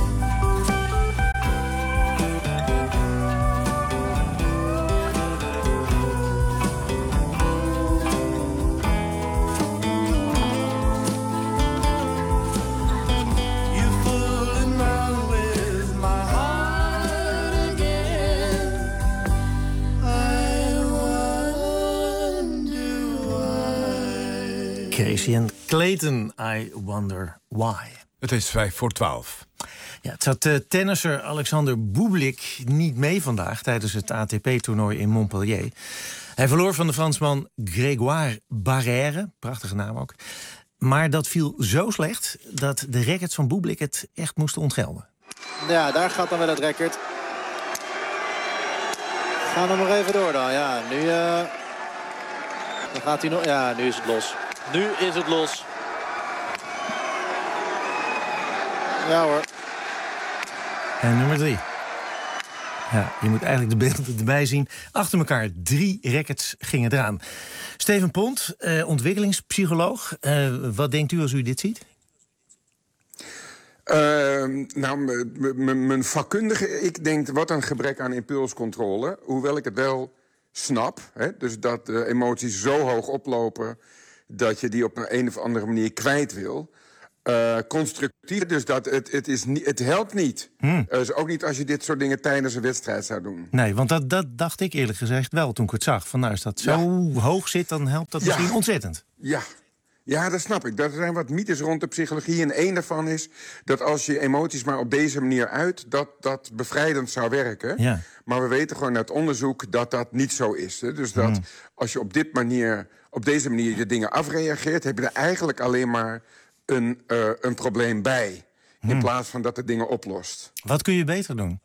You're fooling around with my heart again. I wonder why. Casey en Clayton, I Wonder Why. Het is vijf voor twaalf. Ja, het zat uh, tennisser Alexander Bublik niet mee vandaag tijdens het A T P-toernooi in Montpellier. Hij verloor van de Fransman Grégoire Barrère, prachtige naam ook. Maar dat viel zo slecht dat de rackets van Bublik het echt moesten ontgelden. Ja, daar gaat dan wel het record. Ga nog maar even door dan. Ja, nu, uh, dan gaat hij nog. Ja, nu is het los. Nu is het los. Ja hoor. En nummer drie. Ja, je moet eigenlijk de beelden erbij zien. Achter elkaar drie rackets gingen eraan. Steven Pont, eh, ontwikkelingspsycholoog. Uh, wat denkt u als u dit ziet? Uh, nou, mijn vakkundige, ik denk wat een gebrek aan impulscontrole. Hoewel ik het wel snap. Hè, dus dat de emoties zo hoog oplopen dat je die op een, een of andere manier kwijt wil. Uh, constructief, dus dat het, het, is niet, het helpt niet. Hmm. Uh, dus ook niet als je dit soort dingen tijdens een wedstrijd zou doen. Nee, want dat, dat dacht ik eerlijk gezegd wel toen ik het zag. Van nou, als dat zo ja. hoog zit, dan helpt dat ja. misschien ontzettend. Ja. Ja, dat snap ik. Er zijn wat mythes rond de psychologie. En één daarvan is dat als je emoties maar op deze manier uit, dat dat bevrijdend zou werken. Ja. Maar we weten gewoon uit onderzoek dat dat niet zo is. Hè? Dus dat hmm. als je op, dit manier, op deze manier je dingen afreageert, heb je er eigenlijk alleen maar een, uh, een probleem bij. Hmm. In plaats van dat de dingen oplost. Wat kun je beter doen?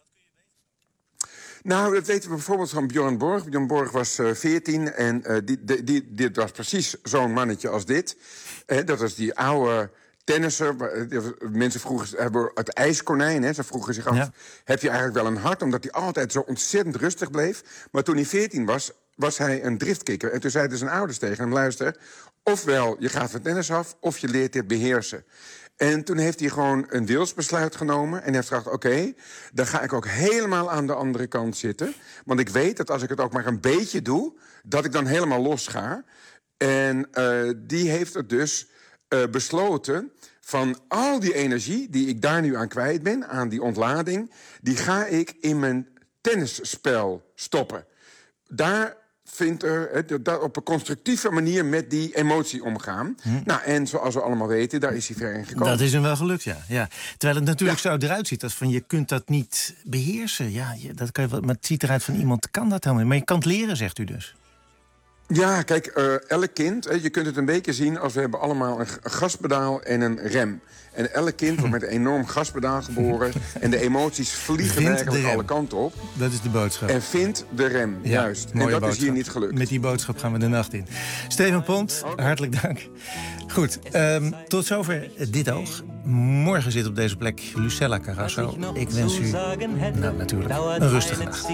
Nou, dat weten we bijvoorbeeld van Bjorn Borg. Bjorn Borg was uh, veertien en uh, die, die, die, dit was precies zo'n mannetje als dit. Eh, dat was die oude tennisser. Mensen vroegen hebben het ijskonijn. Hè. Ze vroegen zich af, ja. heb je eigenlijk wel een hart? Omdat hij altijd zo ontzettend rustig bleef. Maar toen hij veertien was, was hij een driftkikker. En toen zeiden zijn ouders tegen hem, luister, ofwel je gaat van tennis af, of je leert dit beheersen. En toen heeft hij gewoon een wilsbesluit genomen. En hij heeft gezegd, oké, okay, dan ga ik ook helemaal aan de andere kant zitten. Want ik weet dat als ik het ook maar een beetje doe, dat ik dan helemaal los ga. En uh, die heeft het dus uh, besloten van al die energie die ik daar nu aan kwijt ben, aan die ontlading, die ga ik in mijn tennisspel stoppen. Daar vindt er he, op een constructieve manier met die emotie omgaan. Hm. Nou, en zoals we allemaal weten, daar is hij ver in gekomen. Dat is hem wel gelukt, ja. ja. Terwijl het natuurlijk ja. zo eruit ziet, als van je kunt dat niet beheersen. Ja, je, dat kan je wel, maar het ziet eruit van iemand kan dat helemaal niet. Maar je kan het leren, zegt u dus. Ja, kijk, uh, elk kind, je kunt het een beetje zien als we hebben allemaal een gaspedaal en een rem. En elk kind wordt met een enorm gaspedaal geboren en de emoties vliegen werkelijk alle kanten op. Dat is de boodschap. En vindt de rem, ja, juist. En dat boodschap. Is hier niet gelukt. Met die boodschap gaan we de nacht in. Steven Pont, okay. hartelijk dank. Goed, um, tot zover dit oog. Morgen zit op deze plek Lucella Carrasso. Ik wens u, nou natuurlijk, een rustige nacht.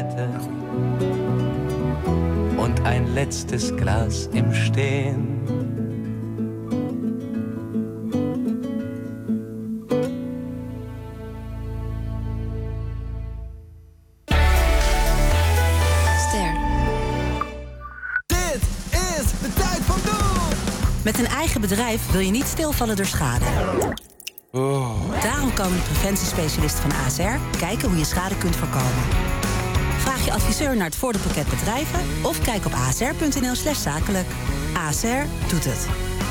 Und ein letztes Glas im Stehen. Ster. Dit is de tijd van doen! Met een eigen bedrijf wil je niet stilvallen door schade. Oh. Daarom komen de preventiespecialisten van A S R kijken hoe je schade kunt voorkomen. Vraag je adviseur naar het voordeelpakket bedrijven of kijk op asr.nl slash zakelijk. A S R doet het.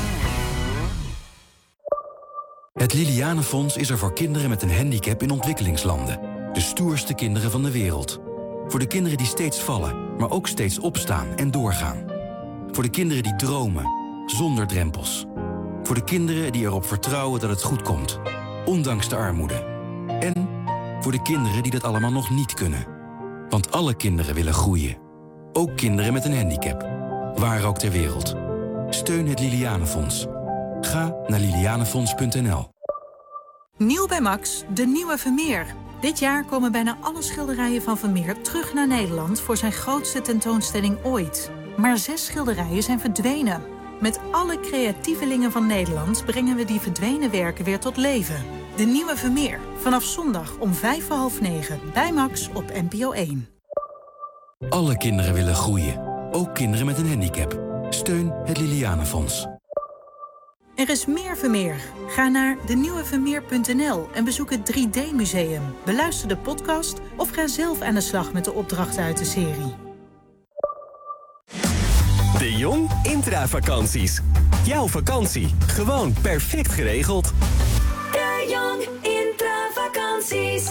Het Lilianenfonds is er voor kinderen met een handicap in ontwikkelingslanden. De stoerste kinderen van de wereld. Voor de kinderen die steeds vallen, maar ook steeds opstaan en doorgaan. Voor de kinderen die dromen, zonder drempels. Voor de kinderen die erop vertrouwen dat het goed komt, ondanks de armoede. En voor de kinderen die dat allemaal nog niet kunnen. Want alle kinderen willen groeien. Ook kinderen met een handicap. Waar ook ter wereld. Steun het Lilianenfonds. Ga naar lilianenfonds punt n l. Nieuw bij Max, de nieuwe Vermeer. Dit jaar komen bijna alle schilderijen van Vermeer terug naar Nederland voor zijn grootste tentoonstelling ooit. Maar zes schilderijen zijn verdwenen. Met alle creatievelingen van Nederland brengen we die verdwenen werken weer tot leven. De nieuwe Vermeer. Vanaf zondag om vijf voor half negen. Bij Max op N P O één. Alle kinderen willen groeien. Ook kinderen met een handicap. Steun het Lilianenfonds. Er is meer Vermeer. Ga naar de nieuwe vermeer punt n l en bezoek het drie D museum. Beluister de podcast of ga zelf aan de slag met de opdrachten uit de serie. De Jong Intravakanties. Jouw vakantie, gewoon perfect geregeld. De Jong Intravakanties.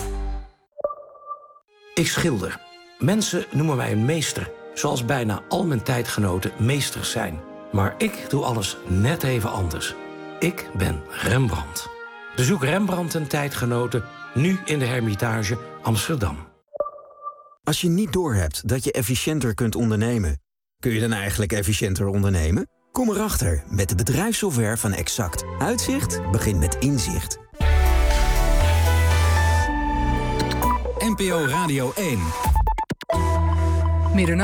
Ik schilder. Mensen noemen mij een meester. Zoals bijna al mijn tijdgenoten meesters zijn. Maar ik doe alles net even anders. Ik ben Rembrandt. Bezoek Rembrandt en tijdgenoten nu in de Hermitage Amsterdam. Als je niet doorhebt dat je efficiënter kunt ondernemen, kun je dan eigenlijk efficiënter ondernemen? Kom erachter met de bedrijfssoftware van Exact. Uitzicht begint met inzicht. N P O Radio één. Middernacht.